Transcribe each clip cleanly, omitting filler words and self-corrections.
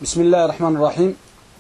بسم الله الرحمن الرحيم.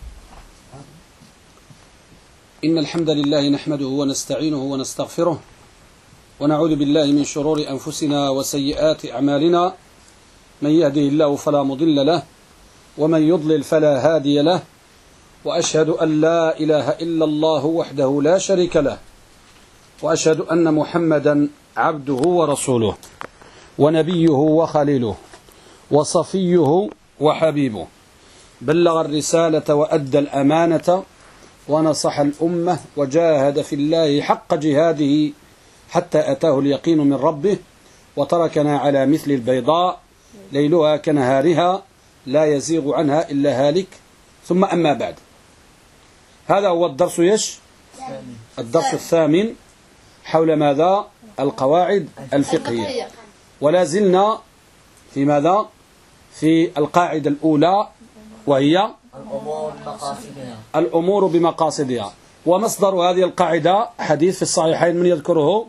إن الحمد لله نحمده ونستعينه ونستغفره ونعوذ بالله من شرور أنفسنا وسيئات أعمالنا، من يهده الله فلا مضل له ومن يضلل فلا هادي له، وأشهد أن لا إله إلا الله وحده لا شريك له، وأشهد أن محمدا عبده ورسوله ونبيه وخليله وصفيه وحبيبه، بلغ الرسالة وأدى الأمانة ونصح الأمة وجاهد في الله حق جهاده حتى أتاه اليقين من ربه، وتركنا على مثل البيضاء ليلها كنهارها لا يزيغ عنها إلا هالك. ثم أما بعد، هذا هو الدرس الدرس الثامن حول ماذا؟ القواعد الفقهية. ولا زلنا في ماذا؟ في القاعدة الأولى، وهي الأمور بمقاصدها. ومصدر هذه القاعدة حديث في الصحيحين، من يذكره؟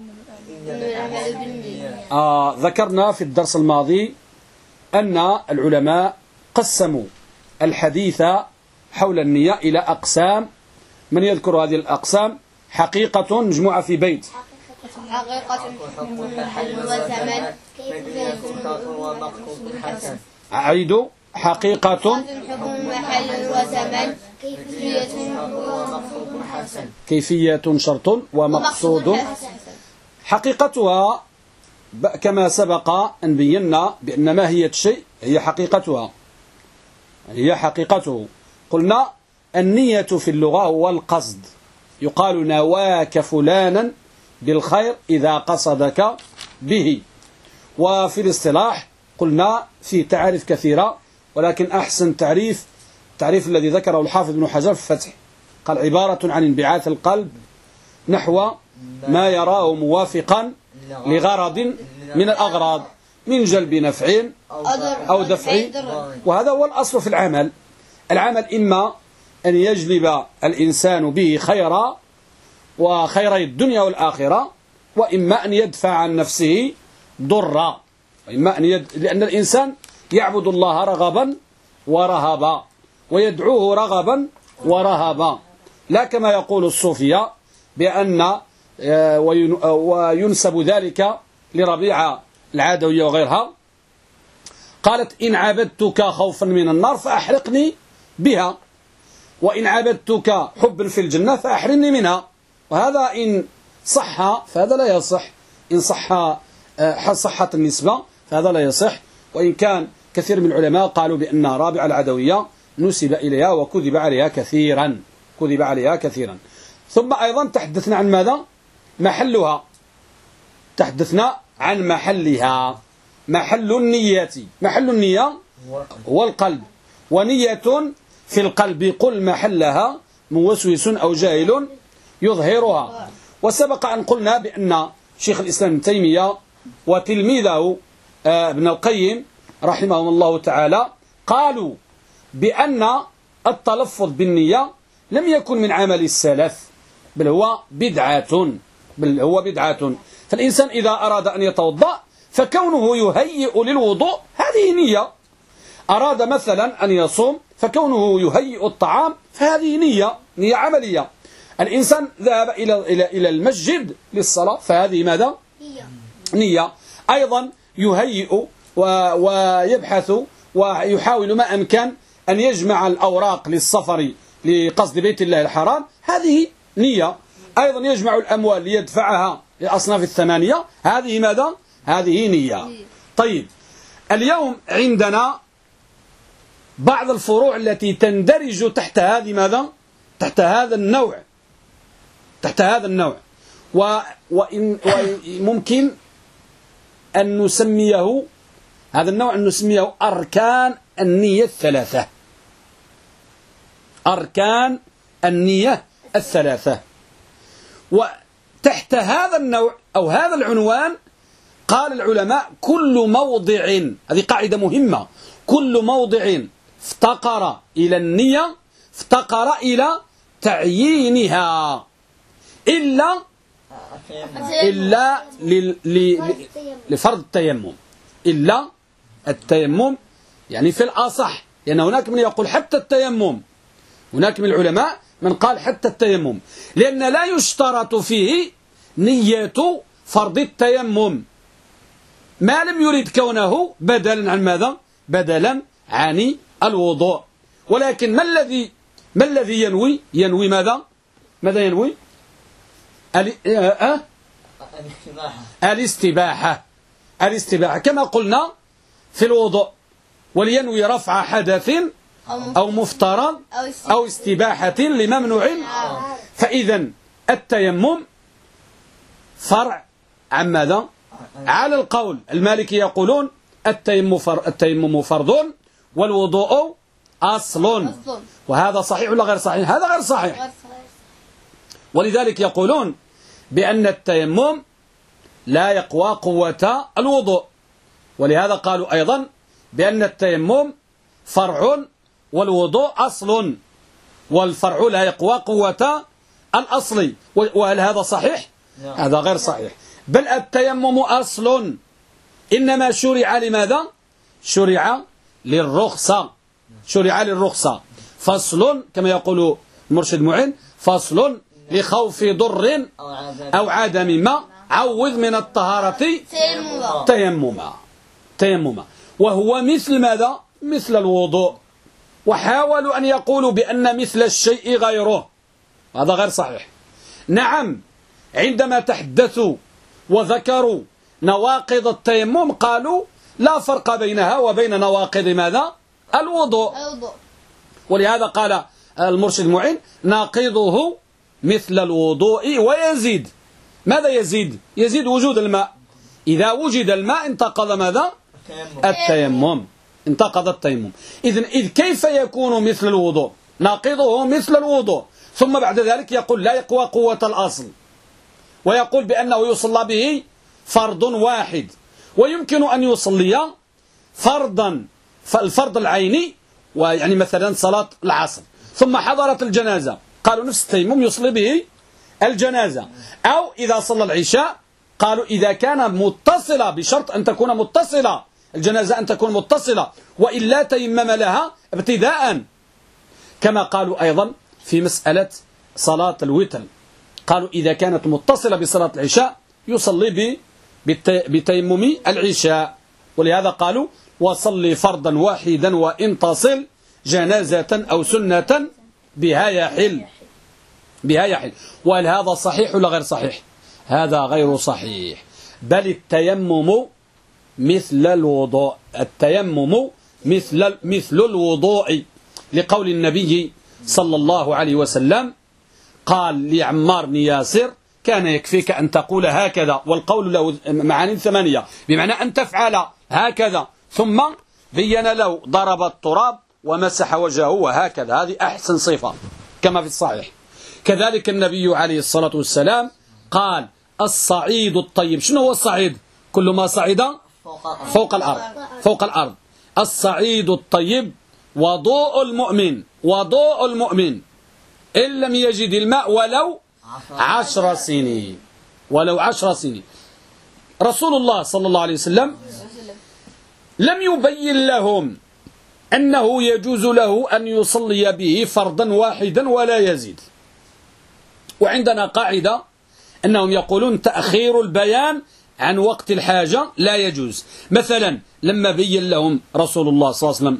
ذكرنا في الدرس الماضي أن العلماء قسموا الحديث حول النية إلى أقسام. من يذكر هذه الأقسام؟ حقيقة مجموعة في بيت، حقيقة حكم محل وزمن، كيفية ومقصود حسن. أعيد: حقيقة حكم محل وزمن، كيفية ومقصود حسن. كيفية شرط ومقصود. حقيقتها كما سبق أن بينا بأن ماهية الشيء هي حقيقتها، هي حقيقته. قلنا النية في اللغة هو القصد، يقال نواك فلانا بالخير إذا قصدك به. وفي الاصطلاح قلنا في تعاريف كثيرة، ولكن أحسن التعريف الذي ذكره الحافظ ابن حجر في الفتح، قال: عبارة عن انبعاث القلب نحو ما يراه موافقا لغرض من الأغراض، من جلب نفع أو دفع. وهذا هو الأصل في العمل. العمل إما أن يجلب الإنسان به خيرا وخيري الدنيا والآخرة، وإما أن يدفع عن نفسه ضرا، لأن الإنسان يعبد الله رغبا ورهبا، ويدعوه رغبا ورهبا، لا كما يقول الصوفية بأن وينسب ذلك لربيعة العدوية وغيرها، قالت: إن عبدتك خوفا من النار فأحرقني بها، وإن عبدتك حبا في الجنة فأحرمني منها. وهذا إن صح فهذا لا يصح، إن صحت النسبة فهذا لا يصح. وإن كان كثير من العلماء قالوا بأن رابعة العدوية نسب إليها وكذب عليها كثيرا. ثم أيضا تحدثنا عن ماذا؟ محلها. تحدثنا عن محلها. محل النية هو القلب، ونية في القلب قل محلها موسوس أو جاهل يظهرها. وسبق أن قلنا بأن شيخ الإسلام ابن تيمية وتلميذه ابن القيم رحمهم الله تعالى قالوا بأن التلفظ بالنية لم يكن من عمل السلف، بل هو بدعة. فالإنسان إذا أراد أن يتوضأ فكونه يهيئ للوضوء هذه نية. أراد مثلا أن يصوم فكونه يهيئ الطعام فهذه نية عملية. الإنسان ذهب إلى المسجد للصلاة فهذه ماذا؟ نية. أيضا يهيئ ويبحث ويحاول ما أمكن أن يجمع الأوراق للسفر لقصد بيت الله الحرام، هذه نية. أيضا يجمع الأموال ليدفعها للأصناف الثمانية، هذه ماذا؟ هذه نية. طيب، اليوم عندنا بعض الفروع التي تندرج تحت هذه ماذا؟ تحت هذا النوع. وممكن أن نسميه هذا النوع أركان النية الثلاثة. أركان النية الثلاثة. وتحت هذا النوع أو هذا العنوان قال العلماء: كل موضع، هذه قاعدة مهمة، كل موضع افتقر إلى النية افتقر إلى تعيينها، إلا لفرض التيمم، إلا التيمم. يعني في الأصح لأن هناك من يقول حتى التيمم، هناك من العلماء من قال حتى التيمم، لأن لا يشترط فيه نية فرض التيمم ما لم يريد كونه بدلا عن ماذا؟ بدلا عن الوضوء. ولكن ما الذي ينوي؟ ينوي ماذا؟ ماذا ينوي؟ الاستباحة كما قلنا في الوضوء، ولينوي رفع حدث أو مفترض أو استباحة لممنوع. فإذا التيمم فرع عن ماذا؟ على القول المالكي يقولون التيمم فرض والوضوء أصل. وهذا صحيح ولا غير صحيح؟ هذا غير صحيح. ولذلك يقولون بأن التيمم لا يقوى قوة الوضوء، ولهذا قالوا أيضا بأن التيمم فرع والوضوء أصل، والفرع لا يقوى قوة الأصل. وهل هذا صحيح؟ هذا غير صحيح. بل التيمم أصل، إنما شرع لماذا؟ شرع للرخصة، شرع للرخصة. فصل كما يقول المرشد معين، فصل لخوف ضر أو عدم ما عوض من الطهارة تيمما. وهو مثل ماذا؟ مثل الوضوء. وحاولوا أن يقولوا بأن مثل الشيء غيره، هذا غير صحيح. نعم، عندما تحدثوا وذكروا نواقض التيمم قالوا لا فرق بينها وبين نواقض ماذا؟ الوضوء. ولهذا قال المرشد المعين ناقضه مثل الوضوء ويزيد. ماذا يزيد؟ يزيد وجود الماء. إذا وجد الماء انتقض ماذا؟ التيمم، انتقض التيمم. إذ كيف يكون مثل الوضوء؟ ناقضه مثل الوضوء، ثم بعد ذلك يقول لا يقوى قوة الأصل، ويقول بأنه يصلى به فرض واحد، ويمكن أن يصلي فرضا فالفرض العيني، ويعني مثلا صلاة العصر ثم حضرت الجنازة، قالوا نفس التيمم يصلي به الجنازة. أو إذا صلى العشاء قالوا إذا كان متصلة، بشرط أن تكون متصلة الجنازة، أن تكون متصلة، وإلا تيمم لها ابتداء. كما قالوا أيضا في مسألة صلاة الوتر، قالوا إذا كانت متصلة بصلاة العشاء يصلي بتيمم العشاء. ولهذا قالوا وصلي فرضا واحدا وإن تصل جنازة أو سنة بها يحل. وهل هذا صحيح ولا غير صحيح؟ هذا غير صحيح. بل التيمم مثل الوضوء، التيمم مثل الوضوء، لقول النبي صلى الله عليه وسلم قال لعمار بن ياسر كان يكفيك أن تقول هكذا، والقول له معاني 8، بمعنى أن تفعل هكذا، ثم بين له ضرب التراب ومسح وجهه وهكذا. هذه أحسن صفة كما في الصحيح. كذلك النبي عليه الصلاة والسلام قال الصعيد الطيب. شنو هو الصعيد؟ كل ما صعد فوق الأرض. الصعيد الطيب وضوء المؤمن إن لم يجد الماء ولو 10 سنين. رسول الله صلى الله عليه وسلم لم يبين لهم أنه يجوز له أن يصلي به فرضا واحدا ولا يزيد. وعندنا قاعدة أنهم يقولون تأخير البيان عن وقت الحاجة لا يجوز. مثلا لما بين لهم رسول الله صلى الله عليه وسلم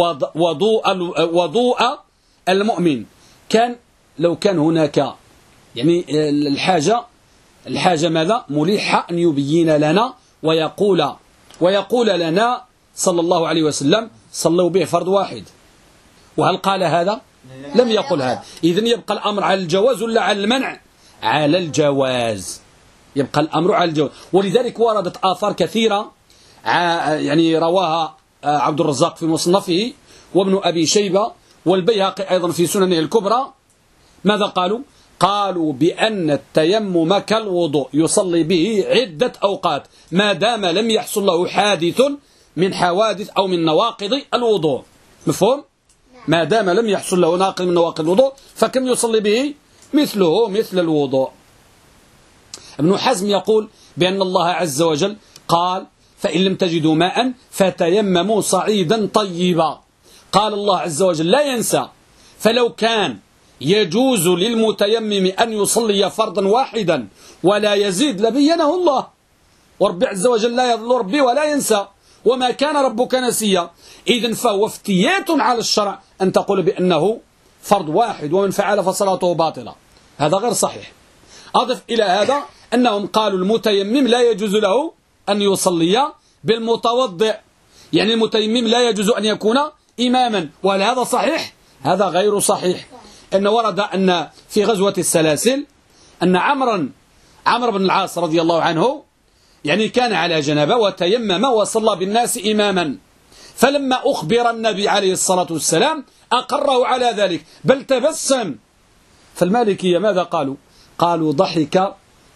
وضوء المؤمن، لو كان هناك يعني الحاجة ماذا؟ ملحة أن يبين لنا ويقول لنا صلى الله عليه وسلم صلوا به فرض واحد. وهل قال هذا؟ لم يقل هذا. إذن يبقى الأمر على الجواز ولا على المنع؟ على الجواز، يبقى الأمر على الجواز. ولذلك وردت آثار كثيرة يعني رواها عبد الرزاق في مصنفه وابن أبي شيبة والبيهقي أيضا في سننه الكبرى. ماذا قالوا؟ قالوا بأن التيمم كالوضوء يصلي به عدة أوقات ما دام لم يحصل له حادث من حوادث أو من نواقض الوضوء. مفهوم؟ ما دام لم يحصل له ناقض من نواقض الوضوء فكم يصلي به؟ مثل الوضوء. ابن حزم يقول بأن الله عز وجل قال فإن لم تجدوا ماء فتيمموا صعيدا طيبا. قال الله عز وجل لا ينسى، فلو كان يجوز للمتيمم أن يصلي فرضا واحدا ولا يزيد لبينه الله، ورب عز وجل لا يضل ربي ولا ينسى، وما كان ربك نسيا. إذن فهو افتيات على الشرع أن تقول بأنه فرض واحد ومن فعل فصلاته باطلة، هذا غير صحيح. أضف إلى هذا أنهم قالوا المتيمم لا يجوز له أن يصلي بالمتوضئ، يعني المتيمم لا يجوز أن يكون إماما، وهل هذا صحيح؟ هذا غير صحيح. أن ورد أن في غزوة السلاسل أن عمرو بن العاص رضي الله عنه يعني كان على جنابه وتيمم وصلى بالناس إماما، فلما أخبر النبي عليه الصلاة والسلام أقره على ذلك بل تبسم. فالمالكية ماذا قالوا؟ قالوا ضحك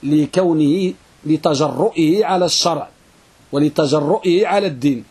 لتجرؤه على الشرع ولتجرؤه على الدين.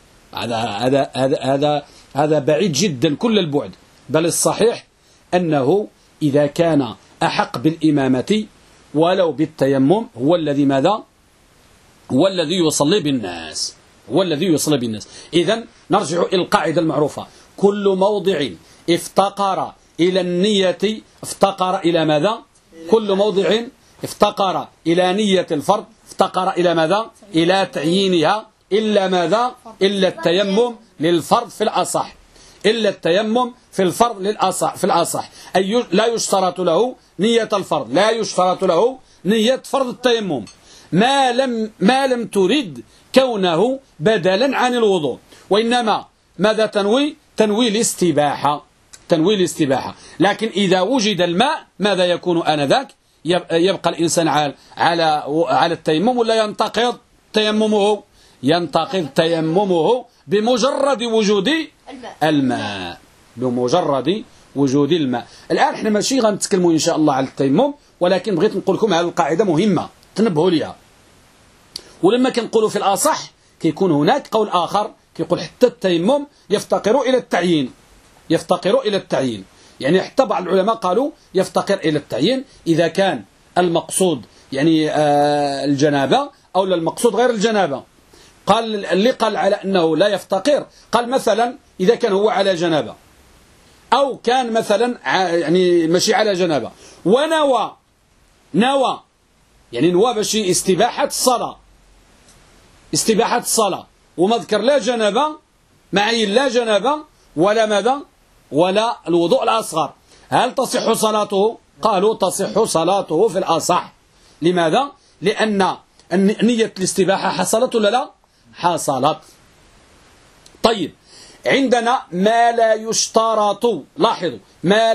هذا بعيد جدا كل البعد، بل الصحيح أنه إذا كان أحق بالإمامة ولو بالتيمم هو الذي ماذا؟ هو الذي يصلي بالناس، إذن نرجع إلى القاعدة المعروفة: كل موضع افتقر إلى النية افتقر إلى ماذا؟ كل موضع افتقر إلى نية الفرض افتقر إلى ماذا؟ إلى تعيينها، إلا ماذا؟ إلا التيمم للفرض في الأصح، إلا التيمم في الفرض في الأصح، أي لا يشترط له نية الفرض، لا يشترط له نية فرض التيمم ما لم ترد كونه بدلا عن الوضوء، وإنما ماذا تنوي الاستباحة. لكن إذا وجد الماء ماذا يكون آنذاك؟ يبقى الإنسان على التيمم ولا ينتقض تيممه؟ ينتقض تيممه بمجرد وجود الماء، بمجرد وجود الماء. الآن احنا ماشي غنتكلموا إن شاء الله على التيمم، ولكن بغيت نقول لكم هذه القاعدة مهمة تنبهوا ليها. ولما كنقولوا في الأصح كيكون هناك قول آخر كيقول حتى التيمم يفتقر إلى التعيين، يعني حتى بعض العلماء قالوا يفتقر إلى التعيين إذا كان المقصود يعني الجنابة أو المقصود غير الجنابة. قال اللي قال على أنه لا يفتقر، قال مثلا إذا كان هو على جنابة أو كان مثلا يعني ماشي على جنابة ونوى يعني نوى باش استباحة الصلاة وما ذكر لا جنابة معين لا جنابة ولا ماذا ولا الوضوء الأصغر، هل تصح صلاته؟ قالوا تصح صلاته في الأصح. لماذا؟ لأن نية الاستباحة حصلت ولا لا؟ حصلت. طيب عندنا ما لا يشترط، لاحظوا ما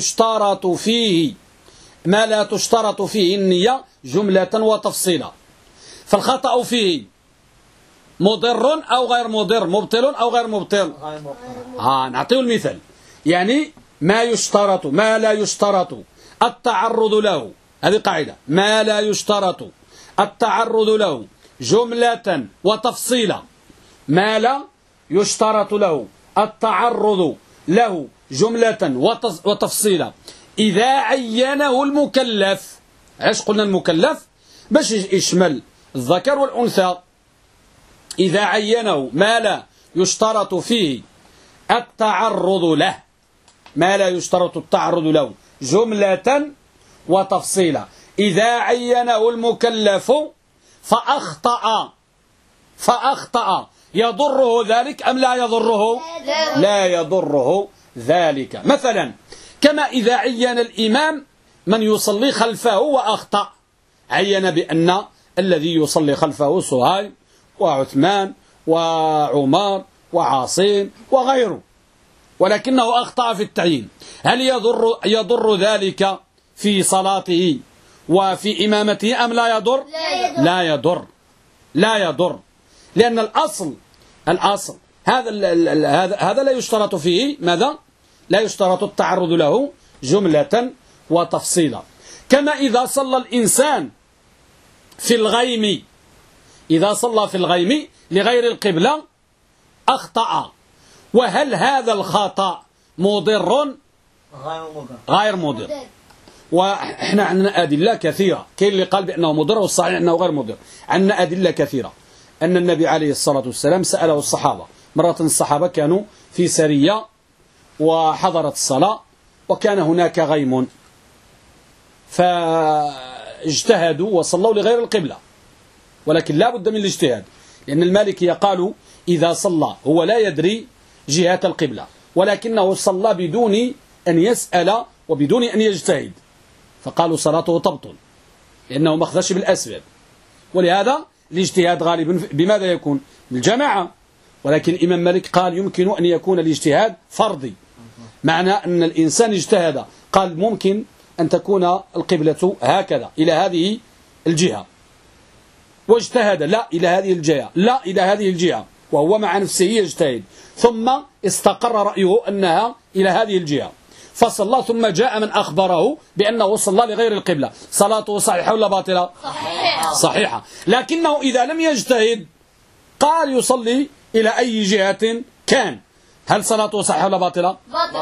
لا تشترط فيه النية جملة وتفصيلا، فالخطأ فيه مضر أو غير مضر، مبطل أو غير مبطل. نعطيه المثال، يعني ما لا يشترط التعرض له، هذه قاعدة، ما لا يشترط التعرض له جملة وتفصيلا، ما لا يشترط له التعرض له جملة وتفصيلا إذا عينه المكلف. علاش قلنا المكلف؟ باش يشمل الذكر والأنثى. إذا عينه ما لا يشترط فيه التعرض له، ما لا يشترط التعرض له جملة وتفصيلا إذا عينه المكلف فأخطأ يضره ذلك أم لا يضره؟ لا يضره ذلك. مثلا كما إذا عين الإمام من يصلي خلفه وأخطأ، عين بأن الذي يصلي خلفه صهيب وعثمان وعمر وعاصم وغيره، ولكنه أخطأ في التعيين، هل يضر ذلك في صلاته وفي إمامته أم لا يضر؟ لا يضر، لأن الأصل هذا لا يشترط فيه ماذا؟ لا يشترط التعرض له جملة وتفصيلا. كما إذا صلى الإنسان في الغيم، إذا صلى في الغيم لغير القبلة أخطأ، وهل هذا الخطأ مضر؟ غير مضر. وإحنا عندنا أدلة كثيرة، كاين اللي قال بأنه مضر والصحيح أنه غير مضر. عندنا أدلة كثيرة أن النبي عليه الصلاة والسلام سأله الصحابة مرة، الصحابة كانوا في سرية وحضرت الصلاة وكان هناك غيم، فاجتهدوا وصلوا لغير القبلة، ولكن لا بد من الاجتهاد، لأن المالكية قالوا إذا صلى هو لا يدري جهة القبلة ولكنه صلى بدون أن يسأل وبدون أن يجتهد، فقالوا صلاته تبطل لأنه ما أخذش بالأسباب. ولهذا الاجتهاد غالبا بماذا يكون؟ بالجماعة، ولكن الإمام مالك قال يمكن أن يكون الاجتهاد فردي، معنى أن الإنسان اجتهد، قال ممكن أن تكون القبلة هكذا إلى هذه الجهة، واجتهد لا إلى هذه الجهة، لا إلى هذه الجهة، وهو مع نفسه يجتهد، ثم استقر رأيه أنها إلى هذه الجهة فصلى، ثم جاء من أخبره بأنه صلى لغير القبلة، صلاته صحيحة ولا باطلة؟ صحيحة. لكنه إذا لم يجتهد قال يصلي إلى أي جهة كان، هل صلاته صحيحة ولا باطلة؟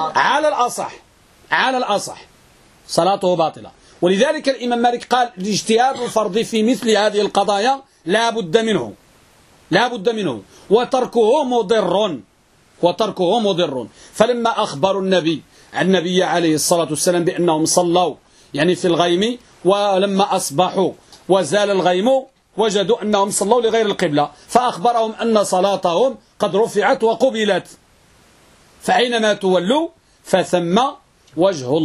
على الأصح صلاته باطلة. ولذلك الإمام مالك قال الاجتهاد الفردي في مثل هذه القضايا لا بد منه وتركه مضر. فلما أخبروا النبي عليه الصلاة والسلام بأنهم صلوا يعني في الغيم، ولما أصبحوا وزال الغيم وجدوا أنهم صلوا لغير القبلة، فأخبرهم أن صلاتهم قد رفعت وقبلت، فأينما تولوا فثم وجه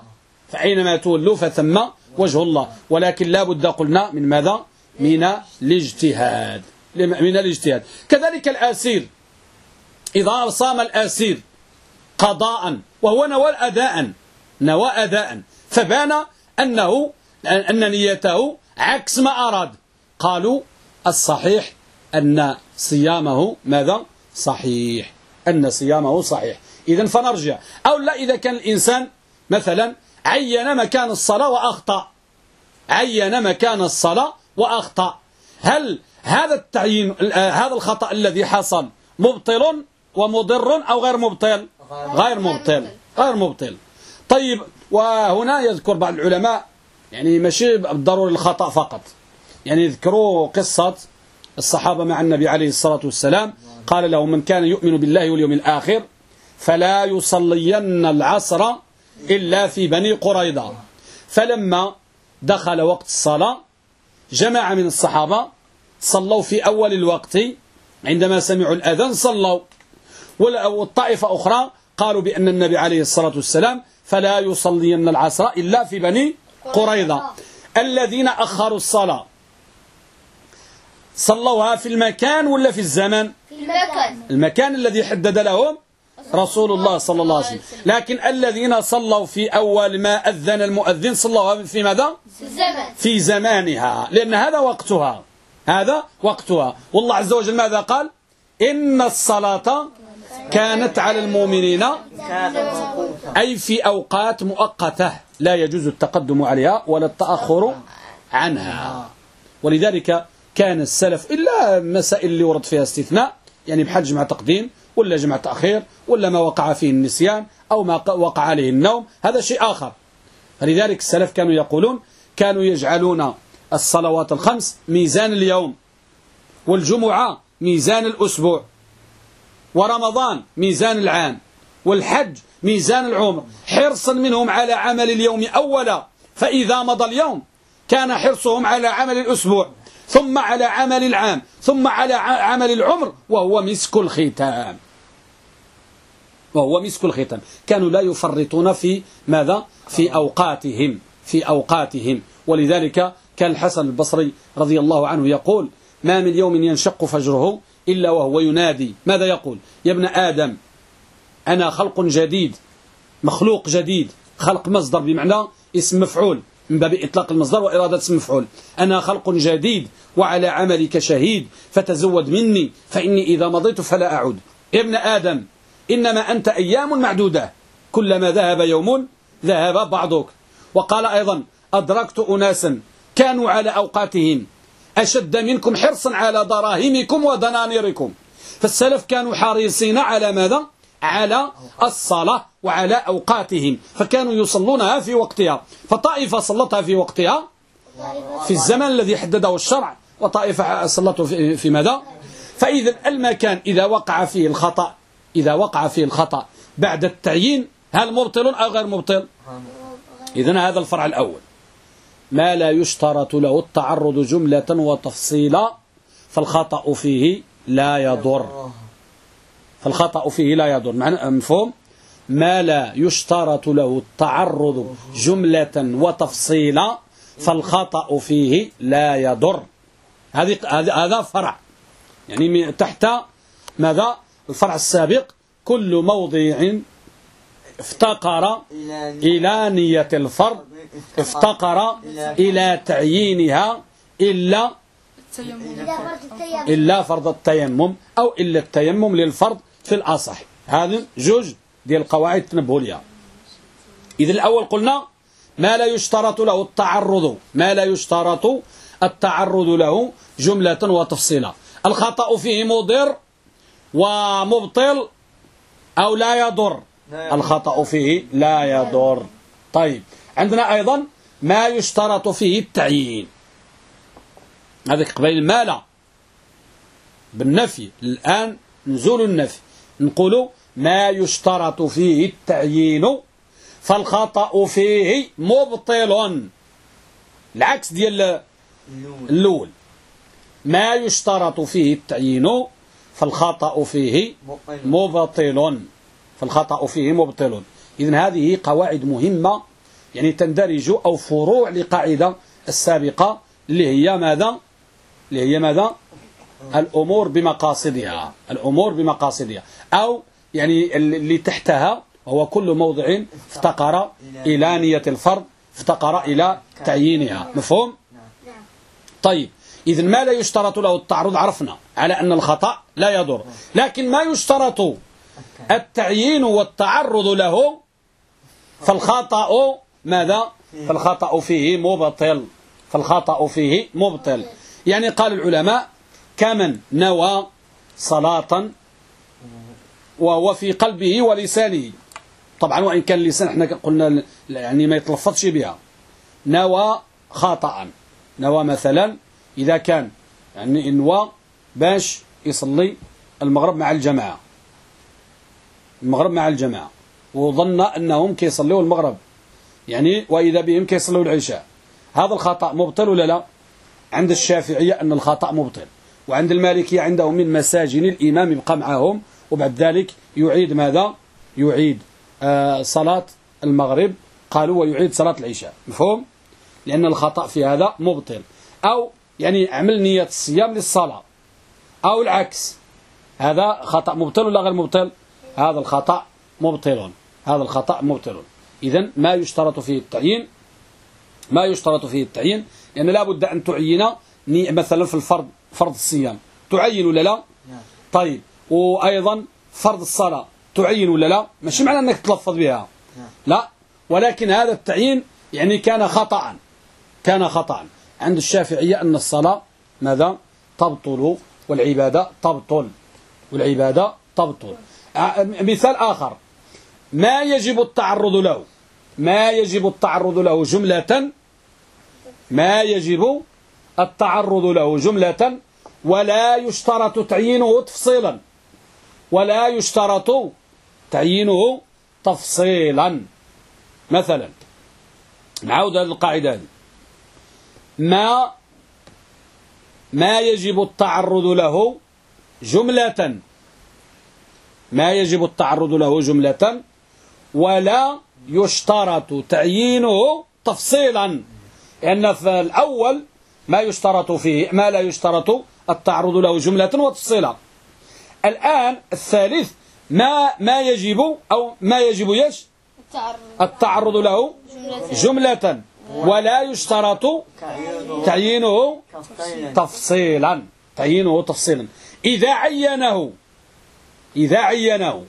الله. ولكن لا بد قلنا من ماذا؟ من الاجتهاد. كذلك الآسير إذا صام الآسير قضاء وهو نوى أداء فبان أن نيته عكس ما أراد، قالوا الصحيح أن صيامه ماذا؟ صحيح. إذن فنرجع. أو لا، إذا كان الإنسان مثلا عين مكان الصلاة وأخطأ، هل هذا التعيين هذا الخطأ الذي حصل مبطل ومضر أو غير مبطل؟ غير مبطل. طيب، وهنا يذكر بعض العلماء يعني ماشي بالضروري الخطأ فقط، يعني يذكروا قصة الصحابة مع النبي عليه الصلاة والسلام، قال له من كان يؤمن بالله واليوم الآخر فلا يصلين العصر إلا في بني قريظة. فلما دخل وقت الصلاة جماعة من الصحابة صلوا في أول الوقت، عندما سمعوا الأذان صلوا، والطائفة أخرى قالوا بأن النبي عليه الصلاة والسلام فلا يصلين العصر إلا في بني قريظة. الذين أخروا الصلاة صلوها في المكان ولا في الزمن؟ في المكان الذي حدد لهم رسول الله صلى الله عليه وسلم. لكن الذين صلوا في أول ما أذن المؤذن صلوها في ماذا؟ في زمانها، لأن هذا وقتها. والله عز وجل ماذا قال؟ إن الصلاة كانت على المؤمنين أي في أوقات مؤقتة لا يجوز التقدم عليها ولا التأخر عنها. ولذلك كان السلف إلا مسائل اللي ورد فيها استثناء، يعني بحال جمع تقديم ولا جمع تأخير ولا ما وقع فيه النسيان أو ما وقع عليه النوم، هذا شيء آخر. فلذلك السلف كانوا يقولون كانوا يجعلون الصلوات الخمس ميزان اليوم، والجمعة ميزان الأسبوع، ورمضان ميزان العام، والحج ميزان العمر، حرصا منهم على عمل اليوم أولا، فإذا مضى اليوم كان حرصهم على عمل الأسبوع، ثم على عمل العام، ثم على عمل العمر، وهو مسك الختام. كانوا لا يفرطون في ماذا؟ في أوقاتهم. ولذلك كان الحسن البصري رضي الله عنه يقول ما من يوم ينشق فجره إلا وهو ينادي، ماذا يقول؟ يا ابن آدم أنا مخلوق جديد، خلق مصدر بمعنى اسم مفعول من باب إطلاق المصدر وإرادة اسم مفعول. أنا خلق جديد وعلى عملك شهيد، فتزود مني فإني إذا مضيت فلا أعود. يا ابن آدم إنما أنت أيام معدودة، كلما ذهب يوم ذهب بعضك. وقال أيضا أدركت أناسا كانوا على أوقاتهم أشد منكم حرصا على دراهمكم ودنانيركم. فالسلف كانوا حريصين على ماذا؟ على الصلاة وعلى أوقاتهم، فكانوا يصلونها في وقتها. فطائفة صلتها في وقتها في الزمن الذي حدده الشرع، وطائفة صلته في ماذا؟ فإذا المكان إذا وقع فيه الخطأ بعد التعيين هل مبطل أو غير مبطل؟ إذن هذا الفرع الأول. ما لا يشترط له التعرض جملة وتفصيلا فالخطأ فيه لا يضر. فالخطأ فيه لا يضر. مفهوم؟ ما لا يشترط له التعرض جملة وتفصيلا فالخطأ فيه لا يضر. هذا فرع، يعني تحت ماذا؟ الفرع السابق كل موضع افتقر إلى نية الفرض افتقر إلى تعيينها إلا فرض التيمم أو إلا التيمم للفرض في الأصح. هذه جوج ديال القواعد تنبهوا ليها. إذا الأول قلنا ما لا يشترط له التعرض، ما لا يشترط التعرض له جملة وتفصيلا. الخطأ فيه مضر ومبطل أو لا يضر. الخطأ فيه لا يضر. طيب عندنا أيضا ما يشترط فيه التعيين. هذا قبيل ما لا بالنفي. الآن نزول النفي نقول ما يشترط فيه التعيين فالخطأ فيه مبطل. العكس ديال الأول. ما يشترط فيه التعيين فالخطأ فيه مبطل. فالخطأ فيه مبطل. إذن هذه قواعد مهمة يعني تندرج أو فروع لقاعدة السابقة اللي هي ماذا؟ الأمور بمقاصدها. الأمور بمقاصدها أو يعني اللي تحتها هو كل موضع افتقر إلى نية الفرض افتقر إلى تعيينها. مفهوم؟ طيب إذن ما لا يشترط له التعرض عرفنا على أن الخطأ لا يضر، لكن ما يشترط التعيين والتعرض له فالخطأ ماذا؟ فالخطأ فيه مبطل. فالخطأ فيه مبطل. يعني قال العلماء كمن نوى صلاة وهو في قلبه ولسانه. طبعا وإن كان اللسان احنا قلنا يعني ما يتلفظش بها. نوى خطأ، نوى مثلا إذا كان يعني انوى باش يصلي المغرب مع الجماعة، المغرب مع الجماعة، وظن أنهم كيصلوا المغرب يعني وإذا بهم كيصلوا العشاء. هذا الخطأ مبطل ولا لا؟ عند الشافعية أن الخطأ مبطل، وعند المالكية عندهم من مساجين الإمام يبقى معهم وبعد ذلك يعيد ماذا؟ يعيد صلاة المغرب قالوا ويعيد صلاة العشاء. مفهوم؟ لأن الخطأ في هذا مبطل. أو يعني عمل نية الصيام للصلاة أو العكس، هذا خطأ مبطل ولا غير مبطل؟ هذا الخطأ مبطل. هذا الخطأ مبطل. إذن ما يشترط فيه التعيين، ما يشترط فيه التعيين لأن لا بد أن تعين مثلا في الفرض، فرض الصيام تعين ولا لا؟ طيب وأيضا فرض الصلاة تعين ولا لا؟ مش معنى أنك تلفظ بها لا، ولكن هذا التعيين يعني كان خطأ. كان خطأ عند الشافعية أن الصلاة ماذا؟ تبطل والعبادة تبطل، والعبادة تبطل. مثال آخر ما يجب التعرض له، ما يجب التعرض له جملة، ما يجب التعرض له جملة ولا يشترط تعيينه تفصيلا، ولا يشترط تعيينه تفصيلا. مثلا نعود هذه القاعدة هذه، ما يجب التعرض له جملة، ما يجب التعرض له جملة ولا يشترط تعيينه تفصيلا. لأن في الأول ما يشترط فيه ما لا يشترط التعرض له جملة وتفصيلا. الآن الثالث ما يجب أو ما يجب التعرض له جملة ولا يشترط تعيينه تفصيلا. تعيينه تفصيلا إذا عينه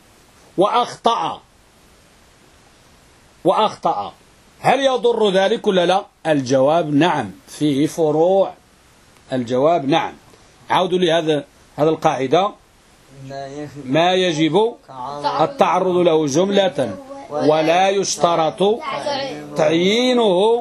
وأخطأ هل يضر ذلك ولا لا؟ الجواب نعم، فيه فروع. الجواب نعم. عودوا لهذا القاعدة، ما يجب التعرض له جملة ولا يشترط تعيينه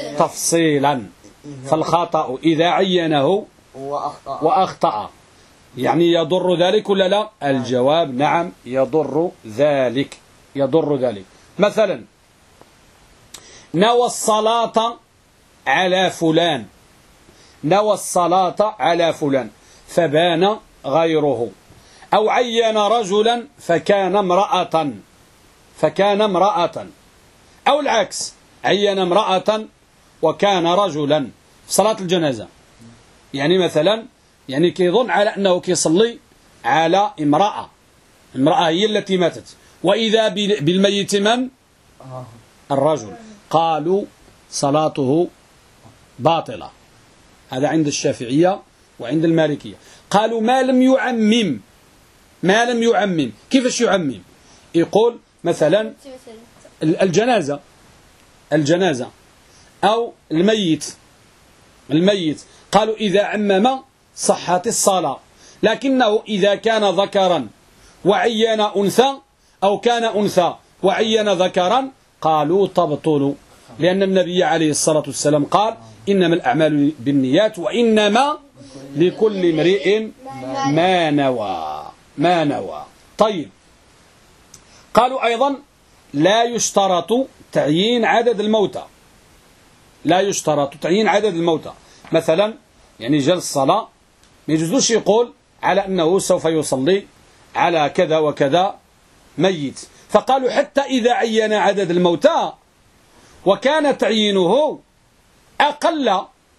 تفصيلا. فالخطأ إذا عينه وأخطأ يعني يضر ذلك ولا لا؟ الجواب نعم يضر ذلك، يضر ذلك. مثلا نوى الصلاة على فلان، نوى الصلاة على فلان فبان غيره، أو عين رجلا فكان امرأة، فكان امرأة، أو العكس عين امرأة وكان رجلا في صلاة الجنازة. يعني مثلا يعني كيظن على أنه كيصلي على امرأة، امرأة هي التي ماتت، وإذا بالميت من؟ الرجل. قالوا صلاته باطلة. هذا عند الشافعية وعند المالكية. قالوا ما لم يعمم، ما لم يعمم. كيفاش يعمم؟ يقول مثلا الجنازة، الجنازة أو الميت، الميت قالوا إذا عمم صحت الصلاة، لكنه إذا كان ذكرا وعين أنثى أو كان أنثى وعين ذكرا قالوا تبطل، لأن النبي عليه الصلاة والسلام قال إنما الأعمال بالنيات وإنما لكل امرئ ما نوى، ما نوى. طيب قالوا أيضا لا يشترط تعيين عدد الموتى، لا يشترط تعيين عدد الموتى. مثلا يعني جل الصلاة ما يجوزوش يقول على أنه سوف يصلي على كذا وكذا ميت، فقالوا حتى إذا عين عدد الموتى وكان تعيينه أقل،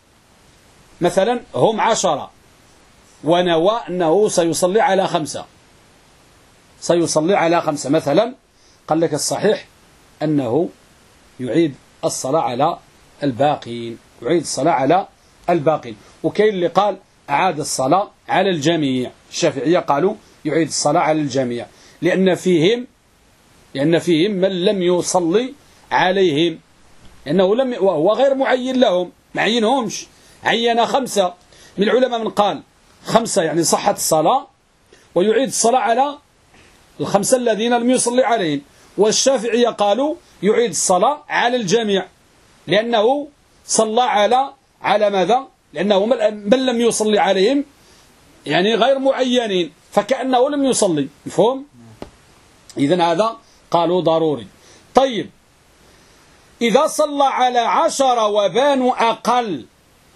مثلا هم 10 ونوى أنه سيصلي على 5، سيصلي على 5 مثلا، قال لك الصحيح أنه يعيد الصلاة على الباقين، يعيد الصلاة على الباقين. وكاين اللي قال أعاد الصلاة على الجميع، الشافعية قالوا يعيد الصلاة على الجميع، لأن فيهم من لم يصلي عليهم، لأنه لم وهو غير معين لهم، ما عينهمش، عين 5 من العلماء، من قال 5 يعني صحت الصلاة ويعيد الصلاة على 5 الذين لم يصلي عليهم. والشافعية قالوا يعيد الصلاة على الجميع، لأنه صلى على ماذا؟ لأنه من لم يصلي عليهم يعني غير معينين، فكأنه لم يصلي، مفهوم؟ إذن هذا قالوا ضروري. طيب إذا صلى على 10 وبانوا أقل،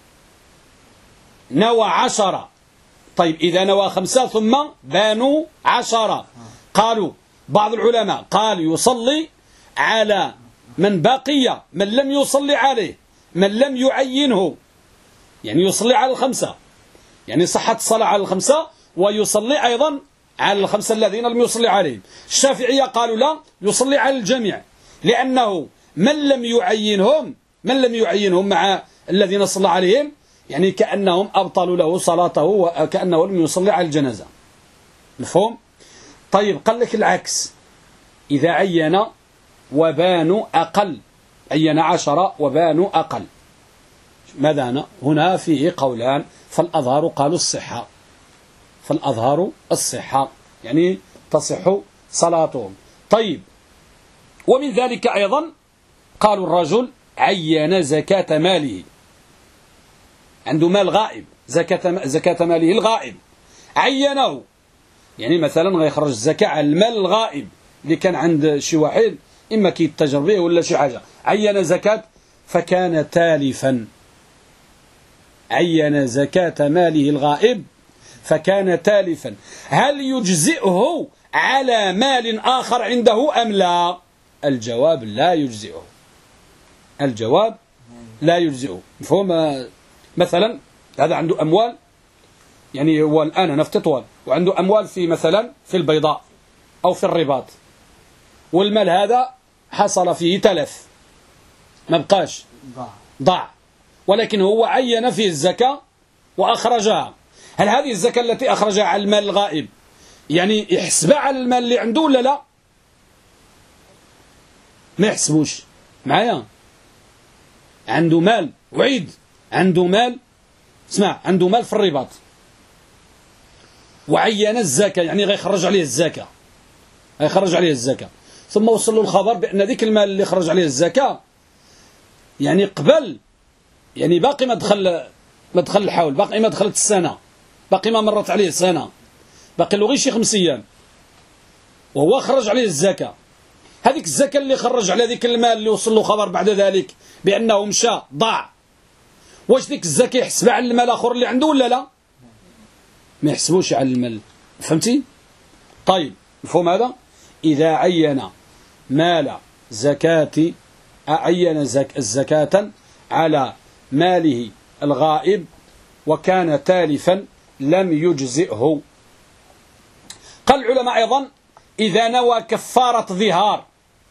نوى 10، طيب إذا نوى 5 ثم بانوا 10، قالوا بعض العلماء قال يصلي على من بقي، من لم يصلي عليه، من لم يعينه، يعني يصلي على 5، يعني صحت الصلاة على 5 ويصلي أيضا على 5 الذين لم يصلي عليهم. الشافعية قالوا لا، يصلي على الجميع، لأنه من لم يعينهم مع الذين صلى عليهم يعني كأنهم أبطلوا له صلاته وكأنه لم يصلي على الجنازة، مفهوم؟ طيب قال لك العكس، إذا عين وبانوا أقل، عين 10 وبانوا أقل، ماذا هنا فيه قولان، فالأظهر قالوا الصحة، فالأظهر الصحة يعني تصح صلاتهم. طيب ومن ذلك أيضا قالوا الرجل عين زكاة ماله، عنده مال غائب، زكاة ماله الغائب عينه، يعني مثلا غيخرج الزكاة على المال الغائب اللي كان عند شي واحد، إما كيتجر به ولا شي حاجة، عين زكاة فكان تالفا، عين زكاة ماله الغائب فكان تالفا، هل يجزئه على مال آخر عنده أم لا؟ الجواب لا يجزئه، الجواب لا يجزئه، مفهوم؟ مثلا هذا عنده أموال، يعني هو الآن هنا في تطوان وعنده أموال في مثلا في البيضاء أو في الرباط، والمال هذا حصل فيه تلف، ما بقاش، ضاع، ولكن هو عين فيه الزكاة وأخرجها، هل هذه الزكاة التي أخرجها على المال الغائب يعني يحسبها على المال اللي عنده ولا لا؟ ما يحسبوش معايا، عنده مال وعيد، عنده مال، اسمع، عنده مال في الرباط وعين الزكاة، يعني غيخرج عليه الزكاة، غيخرج عليه الزكاة، ثم وصل له الخبر بأن ذيك المال اللي خرج عليه الزكاة يعني قبل، يعني باقي ما دخل الحول، باقي ما دخلت السنة، باقي ما مرت عليه سنة، باقي له غير شي 5 أيام، وهو خرج عليه الزكاة. هذيك الزكاة اللي خرج على ذيك المال اللي وصل له خبر بعد ذلك بأنه مشى ضاع، واش ديك الزكاة يحسبها على المال الآخر اللي عنده ولا لا؟ ما يحسبوش على المال. فهمتي؟ طيب مفهوم هذا؟ إذا عين مال زكاة، عين الزكاة على ماله الغائب وكان تالفا لم يجزئه. قال العلماء أيضا إذا نوى كفارة ظهار،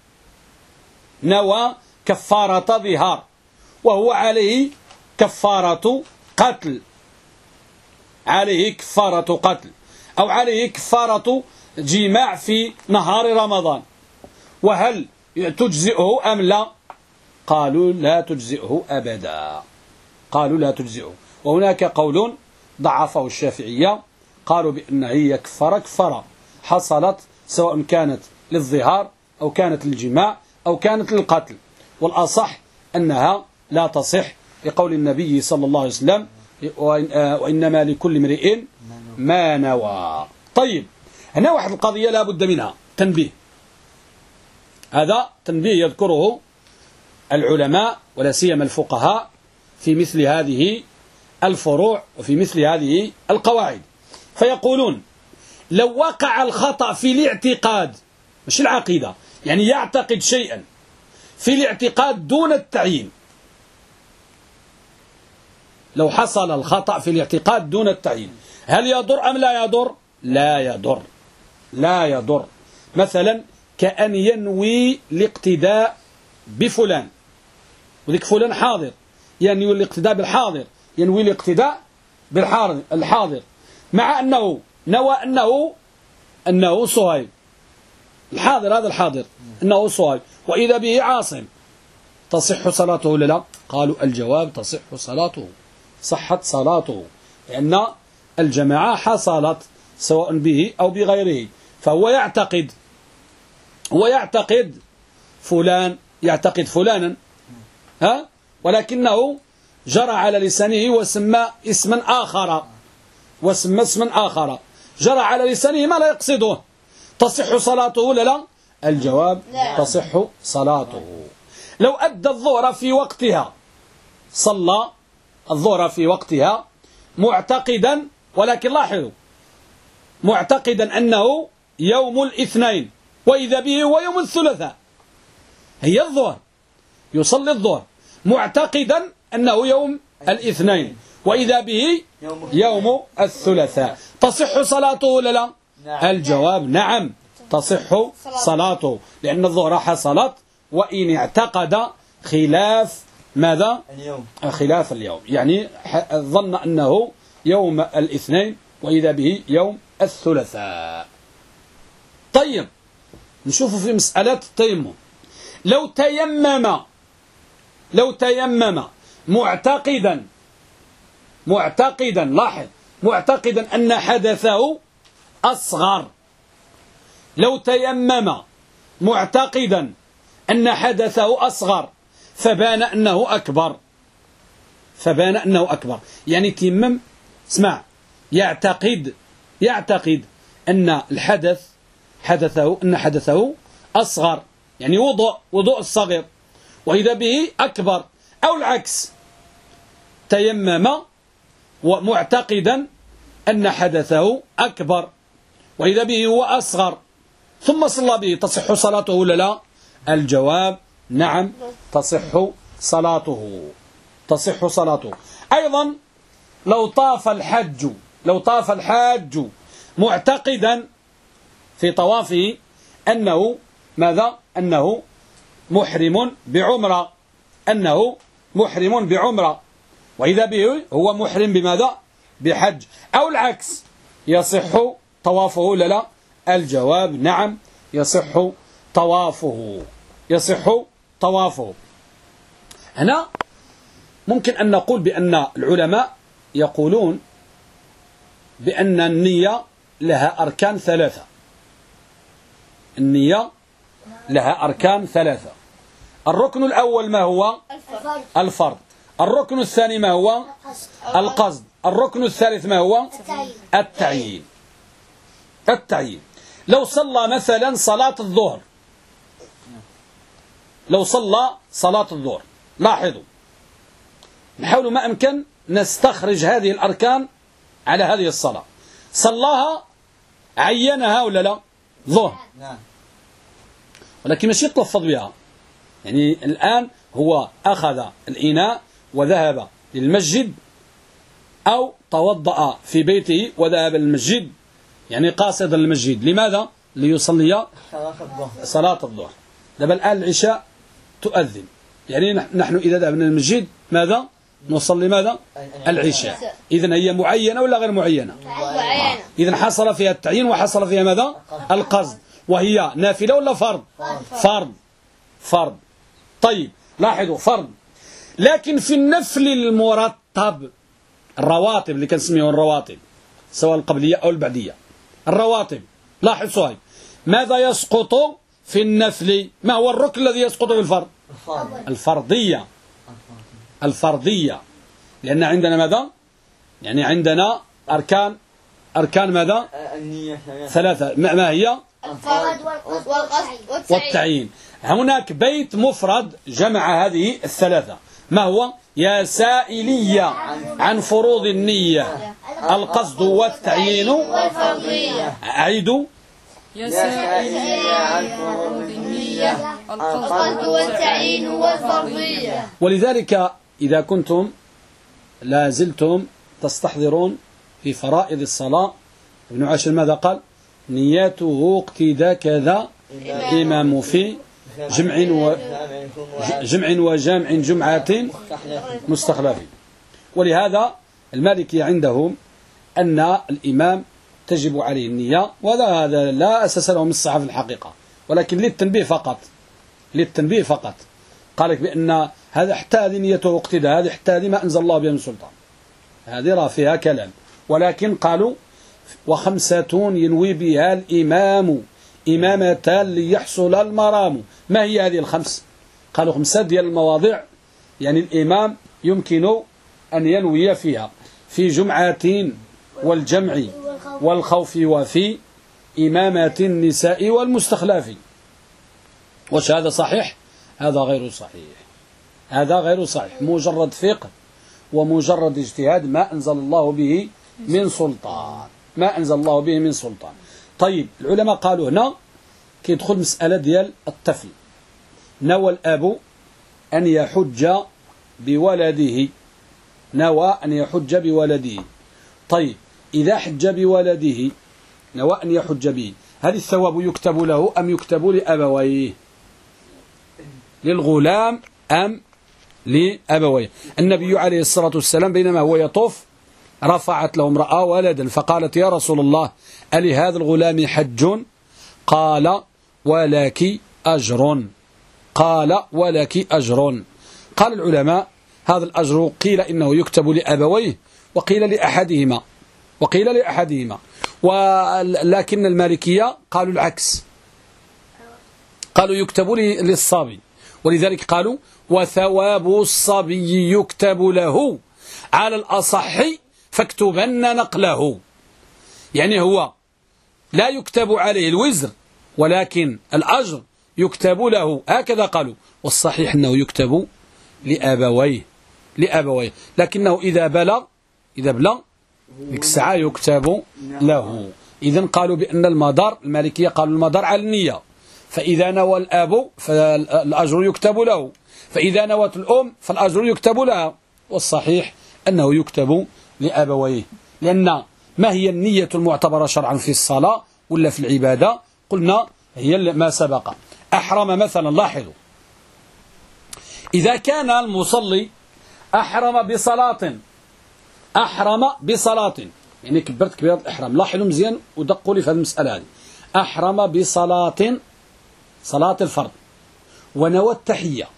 نوى كفارة ظهار وهو عليه كفارة قتل، عليه كفارة قتل أو عليه كفارة جماع في نهار رمضان، وهل تجزئه أم لا؟ قالوا لا تجزئه أبدا، قالوا لا تجزئه. وهناك قول ضعفه الشافعية، قالوا بأن هي كفارة حصلت سواء كانت للظهار أو كانت للجماع أو كانت للقتل، والأصح أنها لا تصح لقول النبي صلى الله عليه وسلم وإنما لكل امرئ ما نوى. طيب هنا واحد القضية لا بد منها تنبيه، هذا تنبيه يذكره العلماء ولا سيما الفقهاء في مثل هذه الفروع وفي مثل هذه القواعد، فيقولون لو وقع الخطأ في الاعتقاد مش العقيدة، يعني يعتقد شيئا في الاعتقاد دون التعيين، لو حصل الخطأ في الاعتقاد دون التعيين هل يضر أم لا يضر؟ لا يضر، لا يضر. مثلا كأن ينوي الاقتداء بفلان، وذلك فلان حاضر، ينوي الاقتداء بالحاضر، ينوي الاقتداء بالحاضر، مع أنه نوى أنه صهيب، الحاضر هذا الحاضر أنه صهيب وإذا به عاصم، تصح صلاته ولا لا؟ قالوا الجواب تصح صلاته، صحت صلاته، لأن الجماعة حصلت سواء به أو بغيره، فهو يعتقد فلان، يعتقد فلانا ولكنه جرى على لسانه وسمى اسما آخر، جرى على لسانه ما لا يقصده، تصح صلاته ولا لا؟ الجواب تصح صلاته. لو أدى الظهر في وقتها، صلى الظهر في وقتها معتقدا، ولكن لاحظوا معتقدا أنه يوم الاثنين وإذا به هو يوم الثلاثاء، هي الظهر يصلي الظهر معتقدا أنه يوم الاثنين وإذا به يوم الثلاثاء، تصح صلاته ولا لا؟ الجواب نعم تصح صلاته، لأن الظهر حصلت وإن اعتقد خلاف ماذا؟ خلاف اليوم، يعني ظن أنه يوم الاثنين وإذا به يوم الثلاثاء. طيب نشوف في مسألة التيمم، لو تيمم معتقدا لاحظ، معتقدا أن حدثه أصغر، لو تيمم معتقدا أن حدثه أصغر فبان أنه أكبر، يعني تيمم، اسمع، يعتقد أن حدثه أصغر، يعني وضوء الصغير وإذا به أكبر، أو العكس تيمم ومعتقدا أن حدثه أكبر وإذا به هو أصغر ثم صلى به، تصح صلاته ولا لا؟ الجواب نعم تصح صلاته. أيضا لو طاف الحاج معتقدا في طوافه أنه ماذا؟ أنه محرم بعمرة وإذا به هو محرم بماذا؟ بحج، أو العكس يصح طوافه ولا لا؟ الجواب نعم يصح طوافه. هنا ممكن أن نقول بأن العلماء يقولون بأن النية لها أركان ثلاثة، النية لها أركان ثلاثة. الركن الأول ما هو؟ الفرض. الركن الثاني ما هو؟ القصد. الركن الثالث ما هو؟ التعيين. التعيين. لو صلى مثلا صلاة الظهر، لو صلى صلاة الظهر، لاحظوا نحاول ما أمكن نستخرج هذه الأركان على هذه الصلاة. صلاها عينها ولا لا؟ ظهر، ولكن مش يتلفظ بها. يعني الآن هو أخذ الإناء وذهب للمسجد، أو توضأ في بيته وذهب للمسجد، يعني قاصدا المسجد. لماذا؟ ليصلي صلاة الظهر. دابا الآن العشاء تؤذن، يعني نحن إذا ذهبنا للمسجد ماذا؟ نصلي ماذا؟ العشاء. إذن هي معينة ولا غير معينة؟ معينة. إذن حصل فيها التعيين وحصل فيها ماذا؟ القصد. وهي نافلة ولا فرض؟ فرض. فرض. طيب لاحظوا فرض. لكن في النفل المرتب، الرواتب اللي كنسميهم الرواتب سواء القبلية أو البعدية، الرواتب، لاحظ صهيب ماذا يسقط في النفل؟ ما هو الركن الذي يسقط في الفرض؟ الفرضية. الفرضية. لأن عندنا ماذا؟ يعني عندنا أركان ماذا؟ النية ثلاثة. ما هي؟ الفرض والقصد والتعيين. هناك بيت مفرد جمع هذه الثلاثة، ما هو؟ يا سائلية عن فروض النية القصد والتعيين والفرضية. أعيدوا. يا سائلية عن فروض النية القصد والتعيين والفرضية. ولذلك إذا كنتم لا زلتم تستحضرون في فرائض الصلاة، ابن عاشر ماذا قال؟ نيته اقتداء كذا إمام في جمع وجامع جمعة مستخلف. ولهذا المالكي عندهم أن الإمام تجب عليه النية، وهذا لا أساس له من الصحة في الحقيقة، ولكن للتنبيه فقط. للتنبيه فقط. قال لك بأن هذا حتى هذه نيته اقتداء، هذه حتى هذه ما أنزل الله بها من سلطان، هذه راه فيها كلام. ولكن قالوا وخمسة ينوي بها الإمام إمامة ليحصل المرام. ما هي هذه الخمس؟ قالوا 5 ديال المواضع يعني الإمام يمكن أن ينوي فيها: في جمعة والجمع والخوف وفي إمامة النساء والمستخلاف. وش هذا صحيح؟ هذا غير صحيح. هذا غير صحيح، مجرد فقه ومجرد اجتهاد ما أنزل الله به من سلطان، ما أنزل الله به من سلطان. طيب العلماء قالوا هنا كيدخل مسألة ديال الطفل. نوى الأب أن يحج بولده، نوى أن يحج بولده. طيب إذا حج بولده نوى أن يحج به، هل الثواب يكتب له أم يكتب لأبويه؟ للغلام أم لأبويه؟ النبي عليه الصلاة والسلام بينما هو يطوف رفعت له امرأة ولدا فقالت: يا رسول الله ألي هذا الغلام حج؟ قال: ولك أجر. قال: ولك أجر. قال العلماء هذا الأجر قيل إنه يكتب لأبويه وقيل لأحدهما، وقيل لأحدهما، ولكن المالكية قالوا العكس، قالوا يكتب للصبي. ولذلك قالوا: وثواب الصبي يكتب له على الأصح فاكتبن نقله. يعني هو لا يكتب عليه الوزر ولكن الأجر يكتب له، هكذا قالوا. والصحيح أنه يكتب لأبويه، لكنه إذا بلغ ديك الساعة يكتب له. إذن قالوا بأن المدار، المالكية قالوا المدار على النية، فإذا نوى الأب فالأجر يكتب له، فإذا نوت الأم فالأجر يكتب لها. والصحيح أنه يكتب لأبويه، لأن ما هي النية المعتبرة شرعا في الصلاة ولا في العبادة؟ قلنا هي ما سبق. أحرم مثلا، لاحظوا إذا كان المصلي أحرم بصلاة، يعني كبرت كبيرة الإحرام، لاحظوا مزيان ودقوا لي في هذه المسألة هذه. أحرم بصلاة، صلاة الفرض، ونوى التحية.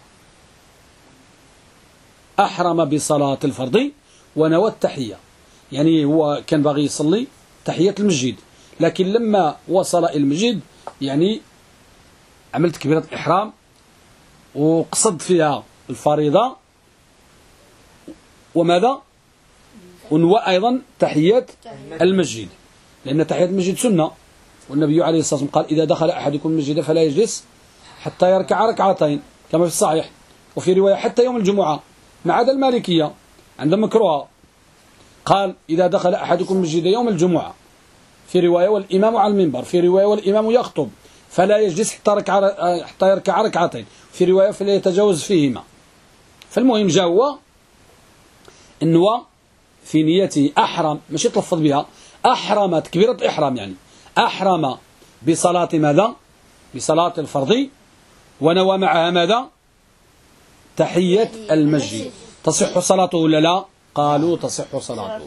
أحرم بصلاة الفرض ونوى التحية، يعني هو كان باغي يصلي تحية المسجد، لكن لما وصل إلى المسجد يعني عملت كبيرة الإحرام وقصد فيها الفريضة وماذا؟ ونوى أيضا تحية المسجد، لأن تحية المسجد سنة، والنبي عليه الصلاة والسلام قال إذا دخل أحدكم المسجد فلا يجلس حتى يركع ركعتين كما في الصحيح، وفي رواية حتى يوم الجمعة، ما عدا المالكية عندما مكروها، قال إذا دخل أحدكم المسجد يوم الجمعة، في رواية والإمام على المنبر، في رواية والإمام يخطب فلا يجلس حتى يركع ركعتين، في رواية فلا يتجاوز فيهما. فالمهم جاء هو النوى في نيته أحرم، مش يتلفظ بها، أحرم تكبيرة إحرام، يعني أحرم بصلاة ماذا؟ بصلاة الفرض، ونوى معها ماذا؟ تحية المسجد. تصح صلاته ولا لا؟ قالوا تصح صلاته.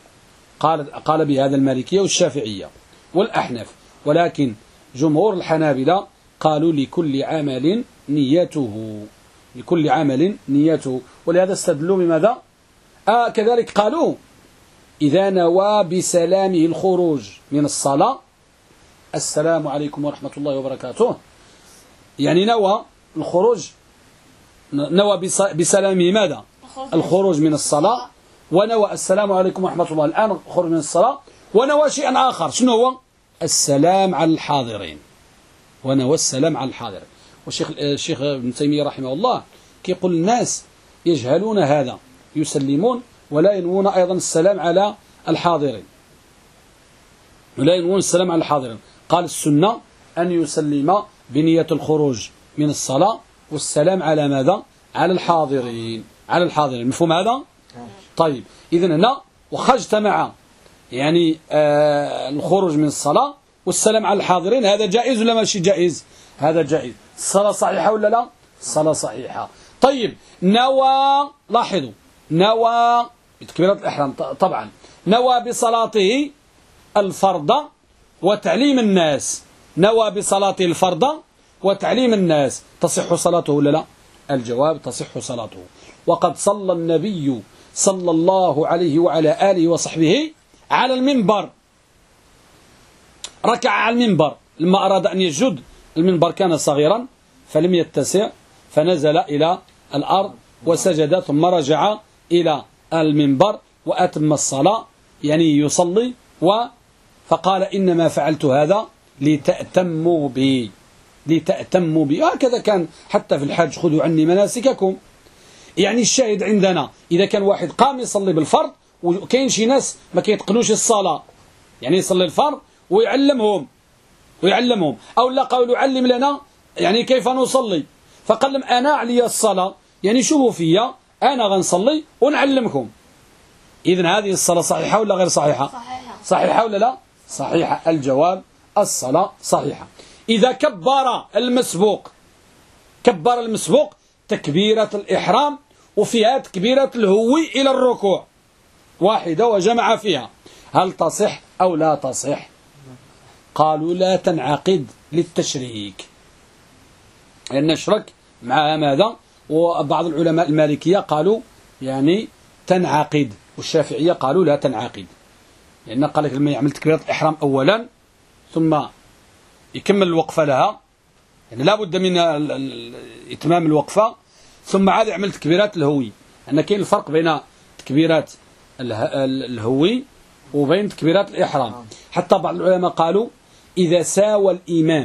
قال بهذا المالكية والشافعية والأحناف، ولكن جمهور الحنابلة قالوا لكل عمل نيته، لكل عمل نيته، ولهذا استدلوا بماذا؟ كذلك قالوا إذا نوى بسلامه الخروج من الصلاة، السلام عليكم ورحمة الله وبركاته، يعني نوى الخروج، نوى بسلامه ماذا؟ الخروج من الصلاة، ونوى السلام عليكم ورحمة الله، الآن خروج من الصلاة، ونوى شيئا آخر، شنو هو؟ السلام على الحاضرين، ونوى السلام على الحاضرين. والشيخ ابن تيمية رحمه الله كيقول الناس يجهلون هذا، يسلمون ولا ينوون أيضا السلام على الحاضرين، ولا ينوون السلام على الحاضرين. قال السنة أن يسلم بنية الخروج من الصلاة والسلام على ماذا؟ على الحاضرين، على الحاضرين. مفهوم هذا؟ طيب إذن هنا وخا اجتمع يعني الخروج من الصلاة والسلام على الحاضرين، هذا جائز ولا ماشي جائز؟ هذا جائز. الصلاة صحيحة ولا لا؟ الصلاة صحيحة. طيب نوى، لاحظوا، نوى بتكبيرة الإحرام طبعا، نوى بصلاته الفرض وتعليم الناس، نوى بصلاته الفرض وتعليم الناس، تصح صلاته ولا لا؟ الجواب تصح صلاته. وقد صلى النبي صلى الله عليه وعلى آله وصحبه على المنبر، ركع على المنبر لما أراد أن يسجد، المنبر كان صغيرا فلم يتسع فنزل إلى الأرض وسجد، ثم رجع إلى المنبر وأتم الصلاة، يعني يصلي، فقال إنما فعلت هذا لتأتموا بي، لتأتموا بي. هكذا كان حتى في الحج، خذوا عني مناسككم. يعني الشاهد عندنا إذا كان واحد قام يصلي بالفرض، وكاين شي ناس ما كيتقنوش الصلاة، يعني يصلي الفرض ويعلمهم، أو لا قالوا علم لنا يعني كيف نصلي، فقال لهم أنا علي الصلاة، يعني شوفوا فيا أنا غنصلي ونعلمكم. إذن هذه الصلاة صحيحة ولا غير صحيحة؟ صحيحة ولا لا؟ صحيحة. الجواب الصلاة صحيحة. إذا كبر المسبوق، كبر المسبوق تكبيرة الإحرام وفيها تكبيرة الهوي إلى الركوع واحدة وجمع فيها، هل تصح أو لا تصح؟ قالوا لا تنعقد للتشريك، لأن نشرك مع ماذا؟ وبعض العلماء المالكية قالوا يعني تنعقد، والشافعية قالوا لا تنعقد، لأن قال لك لما يعمل تكبيرة الإحرام أولا ثم يكمل الوقفة لها، يعني لا بد من إتمام الوقفة، ثم عاد يعمل تكبيرات الهوي، أن كاين الفرق بين تكبيرات الهوي وبين تكبيرات الإحرام. حتى بعض العلماء قالوا إذا ساوى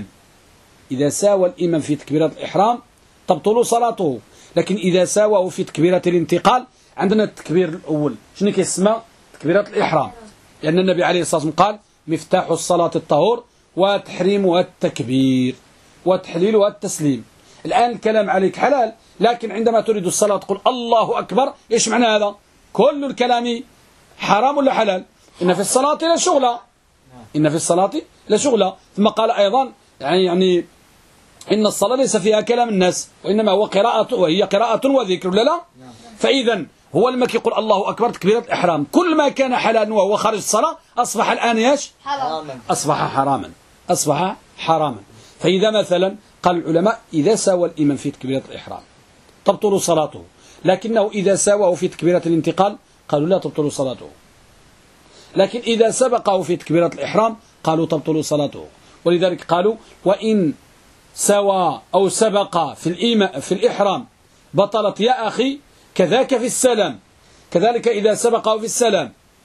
الإمام في تكبيرات الإحرام تبطل صلاته، لكن إذا ساواه في تكبيرات الانتقال، عندنا التكبير الأول شنو كيسمى؟ تكبيرات الإحرام، لأن النبي عليه الصلاة والسلام قال مفتاح الصلاة الطهور وتحريمها التكبير وتحليلها التسليم. الآن الكلام عليك حلال، لكن عندما تريد الصلاة تقول الله أكبر، إيش معنى هذا؟ كل الكلام حرام ولا حلال؟ إن في الصلاة لا شغلة، إن في الصلاة لا شغلة. ثم قال أيضا يعني إن الصلاة ليس فيها كلام الناس، وإنما هو قراءة، وهي قراءة وذكر، ولا لا؟ فإذا هو لما يقول الله أكبر تكبيرة الإحرام، كل ما كان حلالا وهو خارج الصلاة أصبح الآن إيش؟ أصبح حراما، أصبح حراما. فإذا مثلا قال العلماء إذا ساوى الإمام في تكبيرة الإحرام تبطل صلاته، لكنه إذا ساواه في تكبيرة الانتقال قالوا لا تبطل صلاته، لكن إذا سبقه في تكبيرة الإحرام قالوا تبطل صلاته. ولذلك قالوا وإن سوى أو سبق في الإحرام بطلت يا أخي، كذاك في السلام، كذلك إذا سبقه في السلام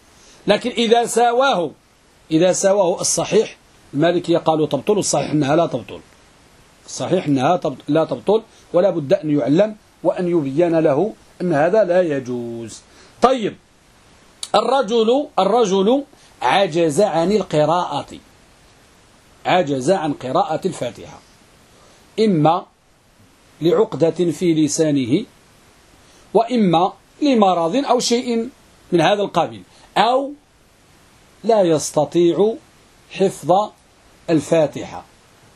لكن إذا ساواه الصحيح المالكية قالوا تبطل، الصحيح أنها لا تبطل، الصحيح أنها لا تبطل، ولا بد أن يعلم وأن يبين له أن هذا لا يجوز. طيب، الرجل عجز عن القراءة، عجز عن قراءة الفاتحة، إما لعقدة في لسانه، وإما لمرض أو شيء من هذا القبيل، أو لا يستطيع حفظ الفاتحة،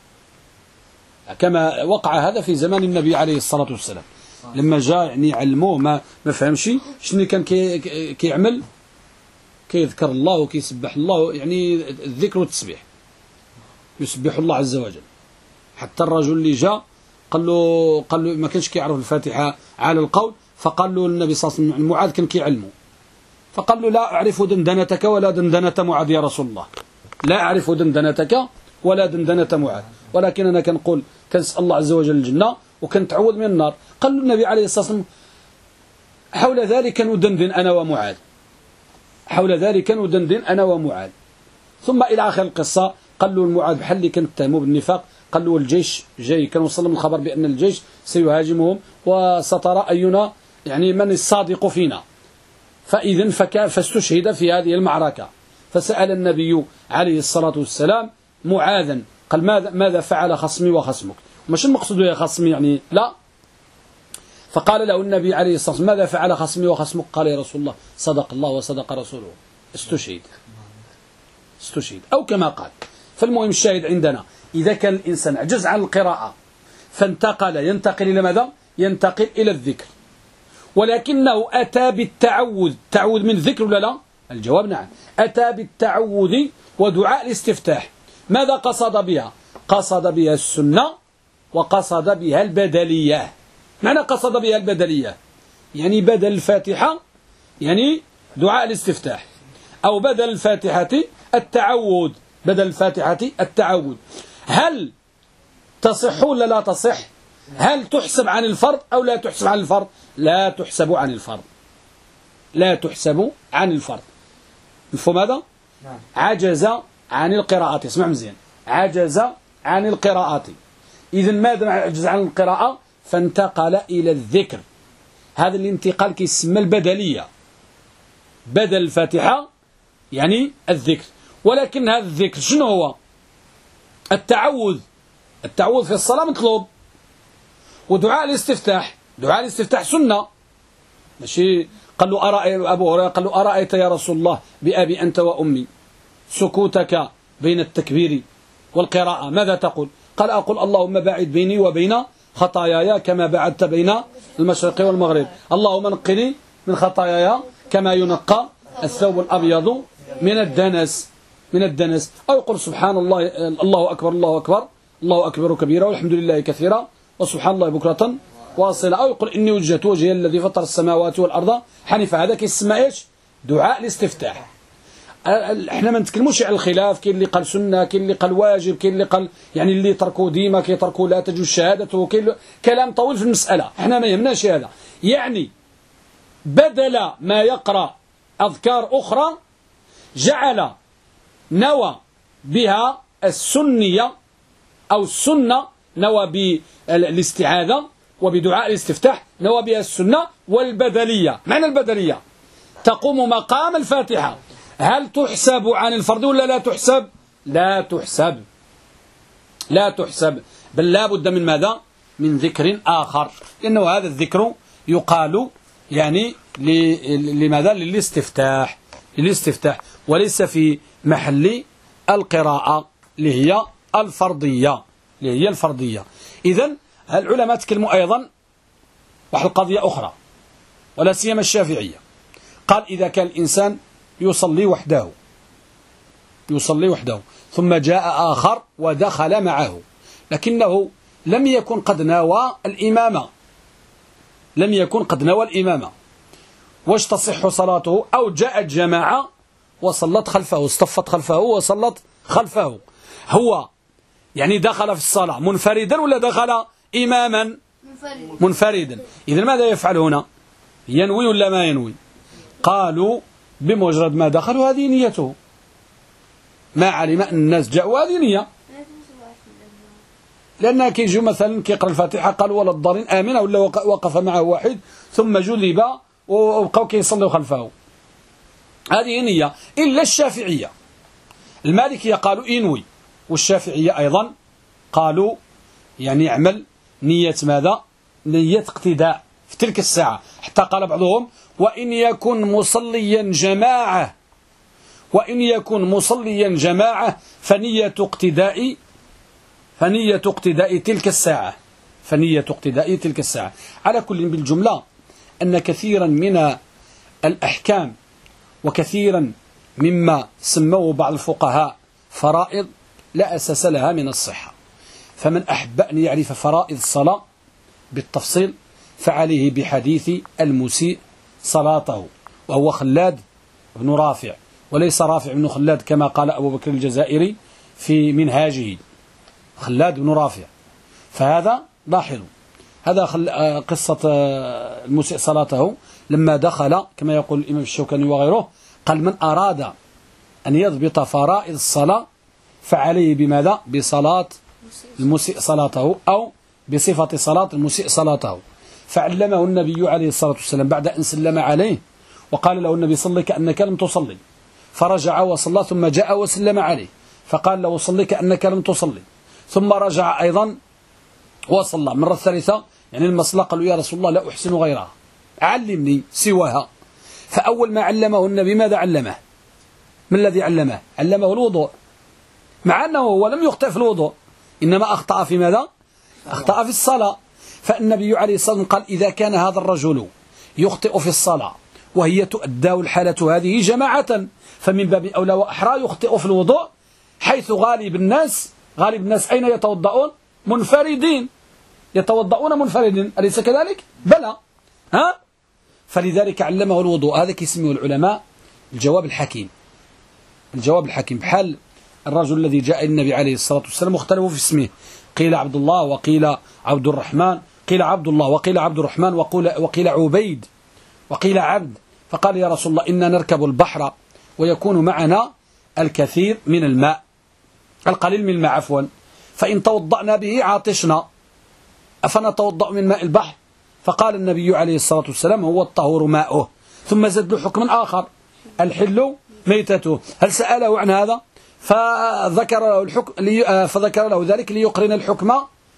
كما وقع هذا في زمان النبي عليه الصلاة والسلام لما جاء يعني علموه ما فهمش شنو كان كيعمل، كيذكر الله وكيسبح الله، يعني الذكر والتسبيح، يسبح الله عز وجل. حتى الرجل اللي جاء قال له ما كانش كيعرف الفاتحة على القول، فقال له النبي صلى الله عليه وسلم معاذ كان كيعلمه، فقال له لا أعرف دندنتك ولا دندنة معاذ يا رسول الله، لا أعرف دندنتك ولا دندنة معاذ، ولكن أنا كنقول كنسأل الله عز وجل الجنة وكنتعوذ من النار. قال له النبي عليه الصلاة والسلام حول ذلك ندندن أنا ومعاذ، حول ذلك ندندن أنا ومعاذ. ثم إلى آخر القصة قال له المعاذ بحال اللي كان اتهموه بالنفاق، قال له الجيش جاي، كان وصل لهم الخبر بأن الجيش سيهاجمهم وسترى أينا يعني من الصادق فينا، فإذن فاستشهد في هذه المعركة. فسأل النبي عليه الصلاة والسلام معاذا قال ماذا فعل خصمي وخصمك؟ مش المقصود يا خصمي يعني لا. فقال له النبي عليه الصلاة والسلام ماذا فعل خصمي وخصمك؟ قال يا رسول الله صدق الله وصدق رسوله، استشهد أو كما قال. فالمهم الشاهد عندنا إذا كان الإنسان عجز عن القراءة ينتقل إلى ماذا؟ ينتقل إلى الذكر، ولكنه أتى بالتعوذ، تعوذ من ذكر ولا لا؟ الجواب نعم، أتى بالتعوذ ودعاء الاستفتاح. ماذا قصد بها؟ قصد بها السنة وقصد بها البدلية. معنى قصد بها البدلية يعني بدل الفاتحة يعني دعاء الاستفتاح، أو بدل الفاتحة التعوذ، بدل الفاتحة التعوذ. هل تصح ولا لا تصح؟ هل تحسب عن الفرض أو لا تحسب عن الفرض؟ لا تحسب عن الفرض، لا تحسب عن الفرض. مفهوم هذا؟ عجز عن القراءة، اسمع مزيان، عجز عن القراءة. إذن ماذا عجز عن القراءة؟ فانتقل إلى الذكر. هذا الانتقال كيسمى البدلية، بدل الفاتحة يعني الذكر. ولكن هذا الذكر شنو هو؟ التعوذ، التعوذ في الصلاة مطلوب، ودعاء الاستفتاح، دعاء الاستفتاح سنة. ماشي قال له أبو هريرة قال له أرأيت يا رسول الله بأبي أنت وأمي سكوتك بين التكبير والقراءة ماذا تقول؟ قال أقول اللهم باعد بيني وبين خطاياي كما بعدت بين المشرق والمغرب، اللهم نقني من خطاياي كما ينقى الثوب الأبيض من الدنس. أو يقول سبحان الله، الله أكبر الله أكبر، الله أكبر كبيرا والحمد لله كثيرا وسبحان الله بكرة واصلة. أو يقول إني وجهت وجهي الذي فطر السماوات والأرض حنيفا. هذا كيسمى إيش؟ دعاء الاستفتاح. احنا ما نتكلموش على الخلاف، كاين اللي قال سنة، كاين اللي قال واجب، كاين اللي قال يعني اللي تركوا ديما كيتركوا لا تجوز شهادته، كاين كلام طويل في المسألة، احنا ما يهمناش هذا. يعني بدل ما يقرأ أذكار أخرى جعل نوى بها السنية أو السنة، نوى بالاستعاذة وبدعاء الاستفتاح نوى بها السنة والبدلية. معنى البدلية تقوم مقام الفاتحة. هل تحسب عن الفرض ولا لا تحسب؟ لا تحسب، لا تحسب، بل لا بد من ماذا؟ من ذكر آخر، لأنه هذا الذكر يقال يعني لماذا؟ للاستفتاح، وليس في محل القراءة اللي هي الفرضية. إذن العلماء تكلموا أيضا واحد القضية أخرى، ولا سيما الشافعية. قال إذا كان الإنسان يصلي وحده ثم جاء آخر ودخل معه، لكنه لم يكن قد نوى الإمامة، واش تصح صلاته؟ أو جاءت جماعة وصلت خلفه، اصطفت خلفه وصلت خلفه، هو يعني دخل في الصلاة منفردا ولا دخل إماما؟ منفردا. إذن ماذا يفعل هنا؟ ينوي ولا ما ينوي؟ قالوا بمجرد ما دخلوا هذه نيته، ما علم أن الناس جاءوا هذه نية. لأنها كيجوا مثلا كيقرأ الفاتحة قال ولا الضالين آمنة، ولا وقف معه واحد ثم جذب وبقوا كيصلوا خلفه، هذه نية. إلا الشافعية، المالكية قالوا إنوي، والشافعية أيضا قالوا يعني يعمل نية ماذا؟ نية اقتداء في تلك الساعة. حتى قال بعضهم وإن يكن مصليا جماعة، وإن يكن مصليا جماعة فنية اقتداء تلك الساعة، فنية اقتداء تلك الساعة. على كل بالجملة أن كثيرا من الأحكام وكثيرا مما سموه بعض الفقهاء فرائض لا أساس لها من الصحة. فمن أحب أن يعرف فرائض الصلاة بالتفصيل فعليه بحديث المسيء صلاته، وهو خلاد بن رافع، وليس رافع بن خلاد كما قال أبو بكر الجزائري في منهاجه، خلاد بن رافع. فهذا لاحظوا، هذا قصة المسيء صلاته لما دخل كما يقول الإمام الشوكاني وغيره، قال من أراد أن يضبط فرائض الصلاة فعليه بماذا؟ بصلاة المسيء صلاته، أو بصفة صلاة المسيء صلاته. فعلمه النبي عليه الصلاة والسلام بعد أن سلم عليه، وقال له النبي صلي كأنك لم تصلي، فرجع وصلى، ثم جاء وسلم عليه فقال له صلي كأنك لم تصلي، ثم رجع أيضا وصلى مرة ثالثة، يعني المصلى قالوا يا رسول الله لا أحسن غيرها علمني سواها. فأول ما علمه النبي ماذا علمه؟ ما الذي علمه؟ علمه الوضوء، مع أنه هو لم يخطئ في الوضوء، إنما أخطأ في ماذا؟ أخطأ في الصلاة. فالنبي عليه الصلاة والسلام قال إذا كان هذا الرجل يخطئ في الصلاة وهي تؤدى الحالة هذه جماعة، فمن باب أولى وأحرى يخطئ في الوضوء، حيث غالب الناس أين يتوضؤون؟ منفردين، يتوضؤون منفردين، أليس كذلك؟ بلى. فلذلك علمه الوضوء. هذا كيسميه العلماء الجواب الحكيم، الجواب الحكيم، بحال الرجل الذي جاء النبي عليه الصلاة والسلام واختلفوا في اسمه، قيل عبد الله وقيل عبد الرحمن، قيل عبد الله وقيل عبد الرحمن وقيل عبيد وقيل عبد، فقال يا رسول الله إنا نركب البحر ويكون معنا الكثير من الماء، القليل من الماء عفوا، فإن توضأنا به عاطشنا أفنتوضأ من ماء البحر؟ فقال النبي عليه الصلاة والسلام هو الطهور ماؤه، ثم زد له حكم آخر الحل ميتته. هل سأله عن هذا؟ فذكر له الحكم فذكر له ذلك ليقرن الحكم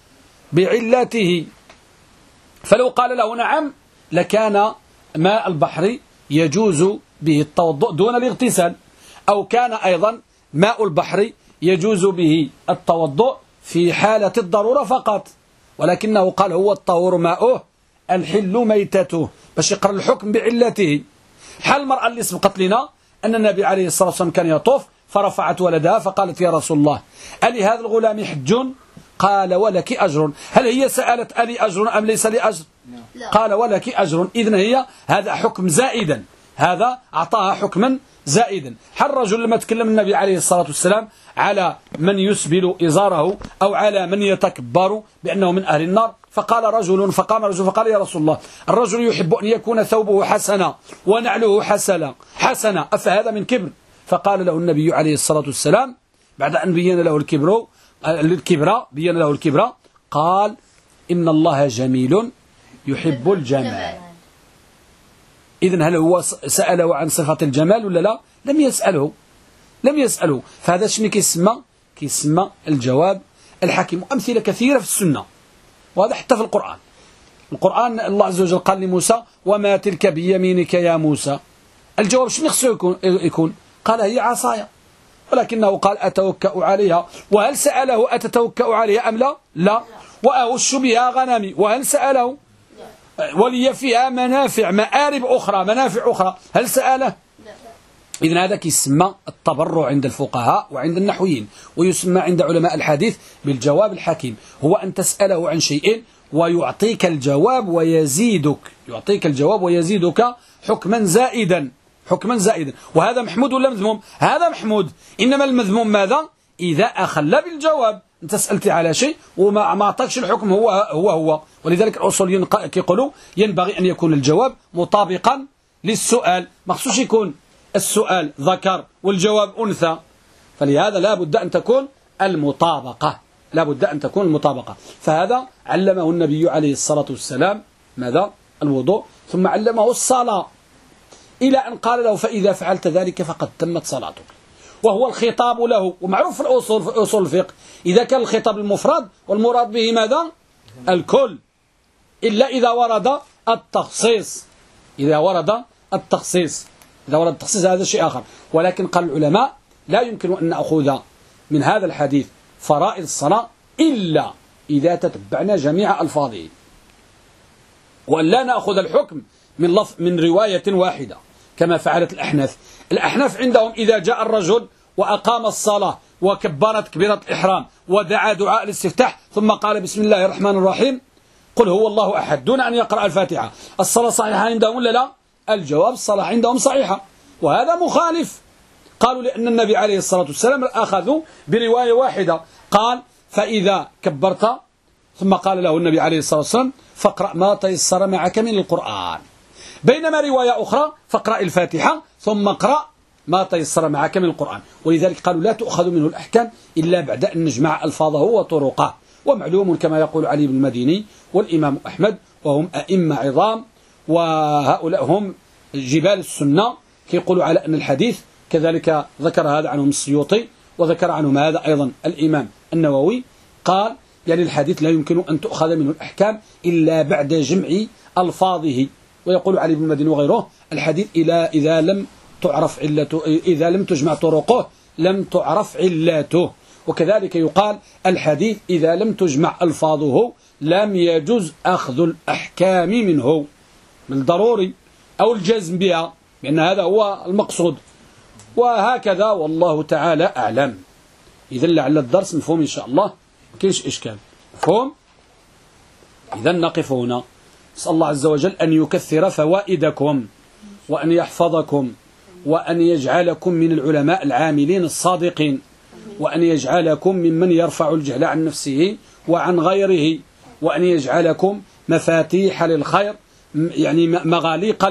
بعلته. فلو قال له نعم لكان ماء البحر يجوز به التوضؤ دون الاغتسال، أو كان أيضا ماء البحر يجوز به التوضؤ في حالة الضرورة فقط، ولكنه قال هو الطهور ماؤه الحل ميتته باش يقرن الحكم بعلته. حال المرأة اللي سبقت لنا أن النبي عليه الصلاة والسلام كان يطوف فرفعت ولدها فقالت يا رسول الله ألي هذا الغلام حج؟ قال ولك أجر. هل هي سألت ألي أجر أم ليس لي أجر؟ قال ولك أجر. إذن هي هذا حكم زائدا، هذا أعطاها حكما زائدا. حال الرجل لما تكلم النبي عليه الصلاة والسلام على من يسبل إزاره أو على من يتكبر بأنه من أهل النار، فقام رجل فقال يا رسول الله الرجل يحب أن يكون ثوبه حسنا ونعله حسنا أفهذا من كبر؟ فقال له النبي عليه الصلاة والسلام بعد أن بين له الكبر قال إن الله جميل يحب الجمال. إذن هل هو سأله عن صفة الجمال ولا لا؟ لم يسأله. فهذا شنو كيسمى الجواب الحكيم. أمثلة كثيرة في السنة، وهذا حتى في القرآن الله عز وجل قال لموسى وما تلك بيمينك يا موسى. الجواب شنو خصو يكون؟ قال هي عصايا، ولكنه قال أتوكأ عليها. وهل سأله أتتوكأ عليها أم لا؟ لا. وأهش بها غنمي، وهل سأله؟ ولي فيها مآرب أخرى، منافع أخرى، هل سأله؟ إذن هذا يسمى التبرع عند الفقهاء وعند النحويين، ويسمى عند علماء الحديث بالجواب الحكيم. هو أن تسأله عن شيء ويعطيك الجواب ويزيدك حكما زائدا. وهذا محمود ولا مذموم؟ هذا محمود. إنما المذموم ماذا؟ إذا أخل بالجواب. أنت سألت على شيء وما أعطاكش الحكم هو. ولذلك الأصوليين يقولوا ينبغي أن يكون الجواب مطابقا للسؤال، ما خصوش يكون السؤال ذكر والجواب أنثى، فلهذا لا بد أن تكون المطابقة، لا بد أن تكون المطابقة. فهذا علمه النبي عليه الصلاة والسلام ماذا؟ الوضوء، ثم علمه الصلاة، إلى أن قال له فإذا فعلت ذلك فقد تمت صلاتك، وهو الخطاب له. ومعروف في الأصول، في أصول الفقه إذا كان الخطاب المفرد والمراد به ماذا؟ الكل، إلا إذا ورد التخصيص، إذا ورد التخصيص، إذا ورد التخصيص هذا شيء آخر. ولكن قال العلماء لا يمكن أن نأخذ من هذا الحديث فرائض الصلاة إلا إذا تتبعنا جميع ألفاظه، وأن لا نأخذ الحكم من رواية واحدة كما فعلت الأحناف. الأحناف عندهم إذا جاء الرجل وأقام الصلاة وكبرت كبيرة الإحرام ودعا دعاء الاستفتاح ثم قال بسم الله الرحمن الرحيم قل هو الله أحد دون أن يقرأ الفاتحة، الصلاة صحيحة عندهم ولا لا؟ الجواب الصلاة عندهم صحيحة، وهذا مخالف. قالوا لأن النبي عليه الصلاة والسلام أخذوا برواية واحدة، قال فإذا كبرت، ثم قال له النبي عليه الصلاة والسلام فاقرأ ما تيسر معك من القرآن، بينما رواية أخرى فاقرأ الفاتحة ثم اقرأ ما تيسر معك من القرآن. ولذلك قالوا لا تؤخذ منه الأحكام إلا بعد أن نجمع ألفاظه وطرقه. ومعلوم كما يقول علي بن المديني والإمام أحمد وهم أئمة عظام، وهؤلاء هم جبال السنة، يقولوا على أن الحديث كذلك ذكر هذا عنهم السيوطي، وذكر عنهم هذا أيضا الإمام النووي، قال يعني الحديث لا يمكن أن تؤخذ منه الأحكام إلا بعد جمع ألفاظه. ويقول علي بن المديني وغيره الحديث إذا لم تعرف علته، إذا لم تجمع طرقه لم تعرف علته. وكذلك يقال الحديث إذا لم تجمع ألفاظه لم يجوز أخذ الأحكام منه بالضروري أو الجزم بها، لأن هذا هو المقصود. وهكذا والله تعالى أعلم. إذا لعل الدرس مفهوم إن شاء الله، ما كاينش إشكال، مفهوم؟ إذا نقف هنا. نسأل الله عز وجل أن يكثر فوائدكم وأن يحفظكم وأن يجعلكم من العلماء العاملين الصادقين، وأن يجعلكم ممن يرفع الجهل عن نفسه وعن غيره، وأن يجعلكم مفاتيح للخير، يعني مغاليق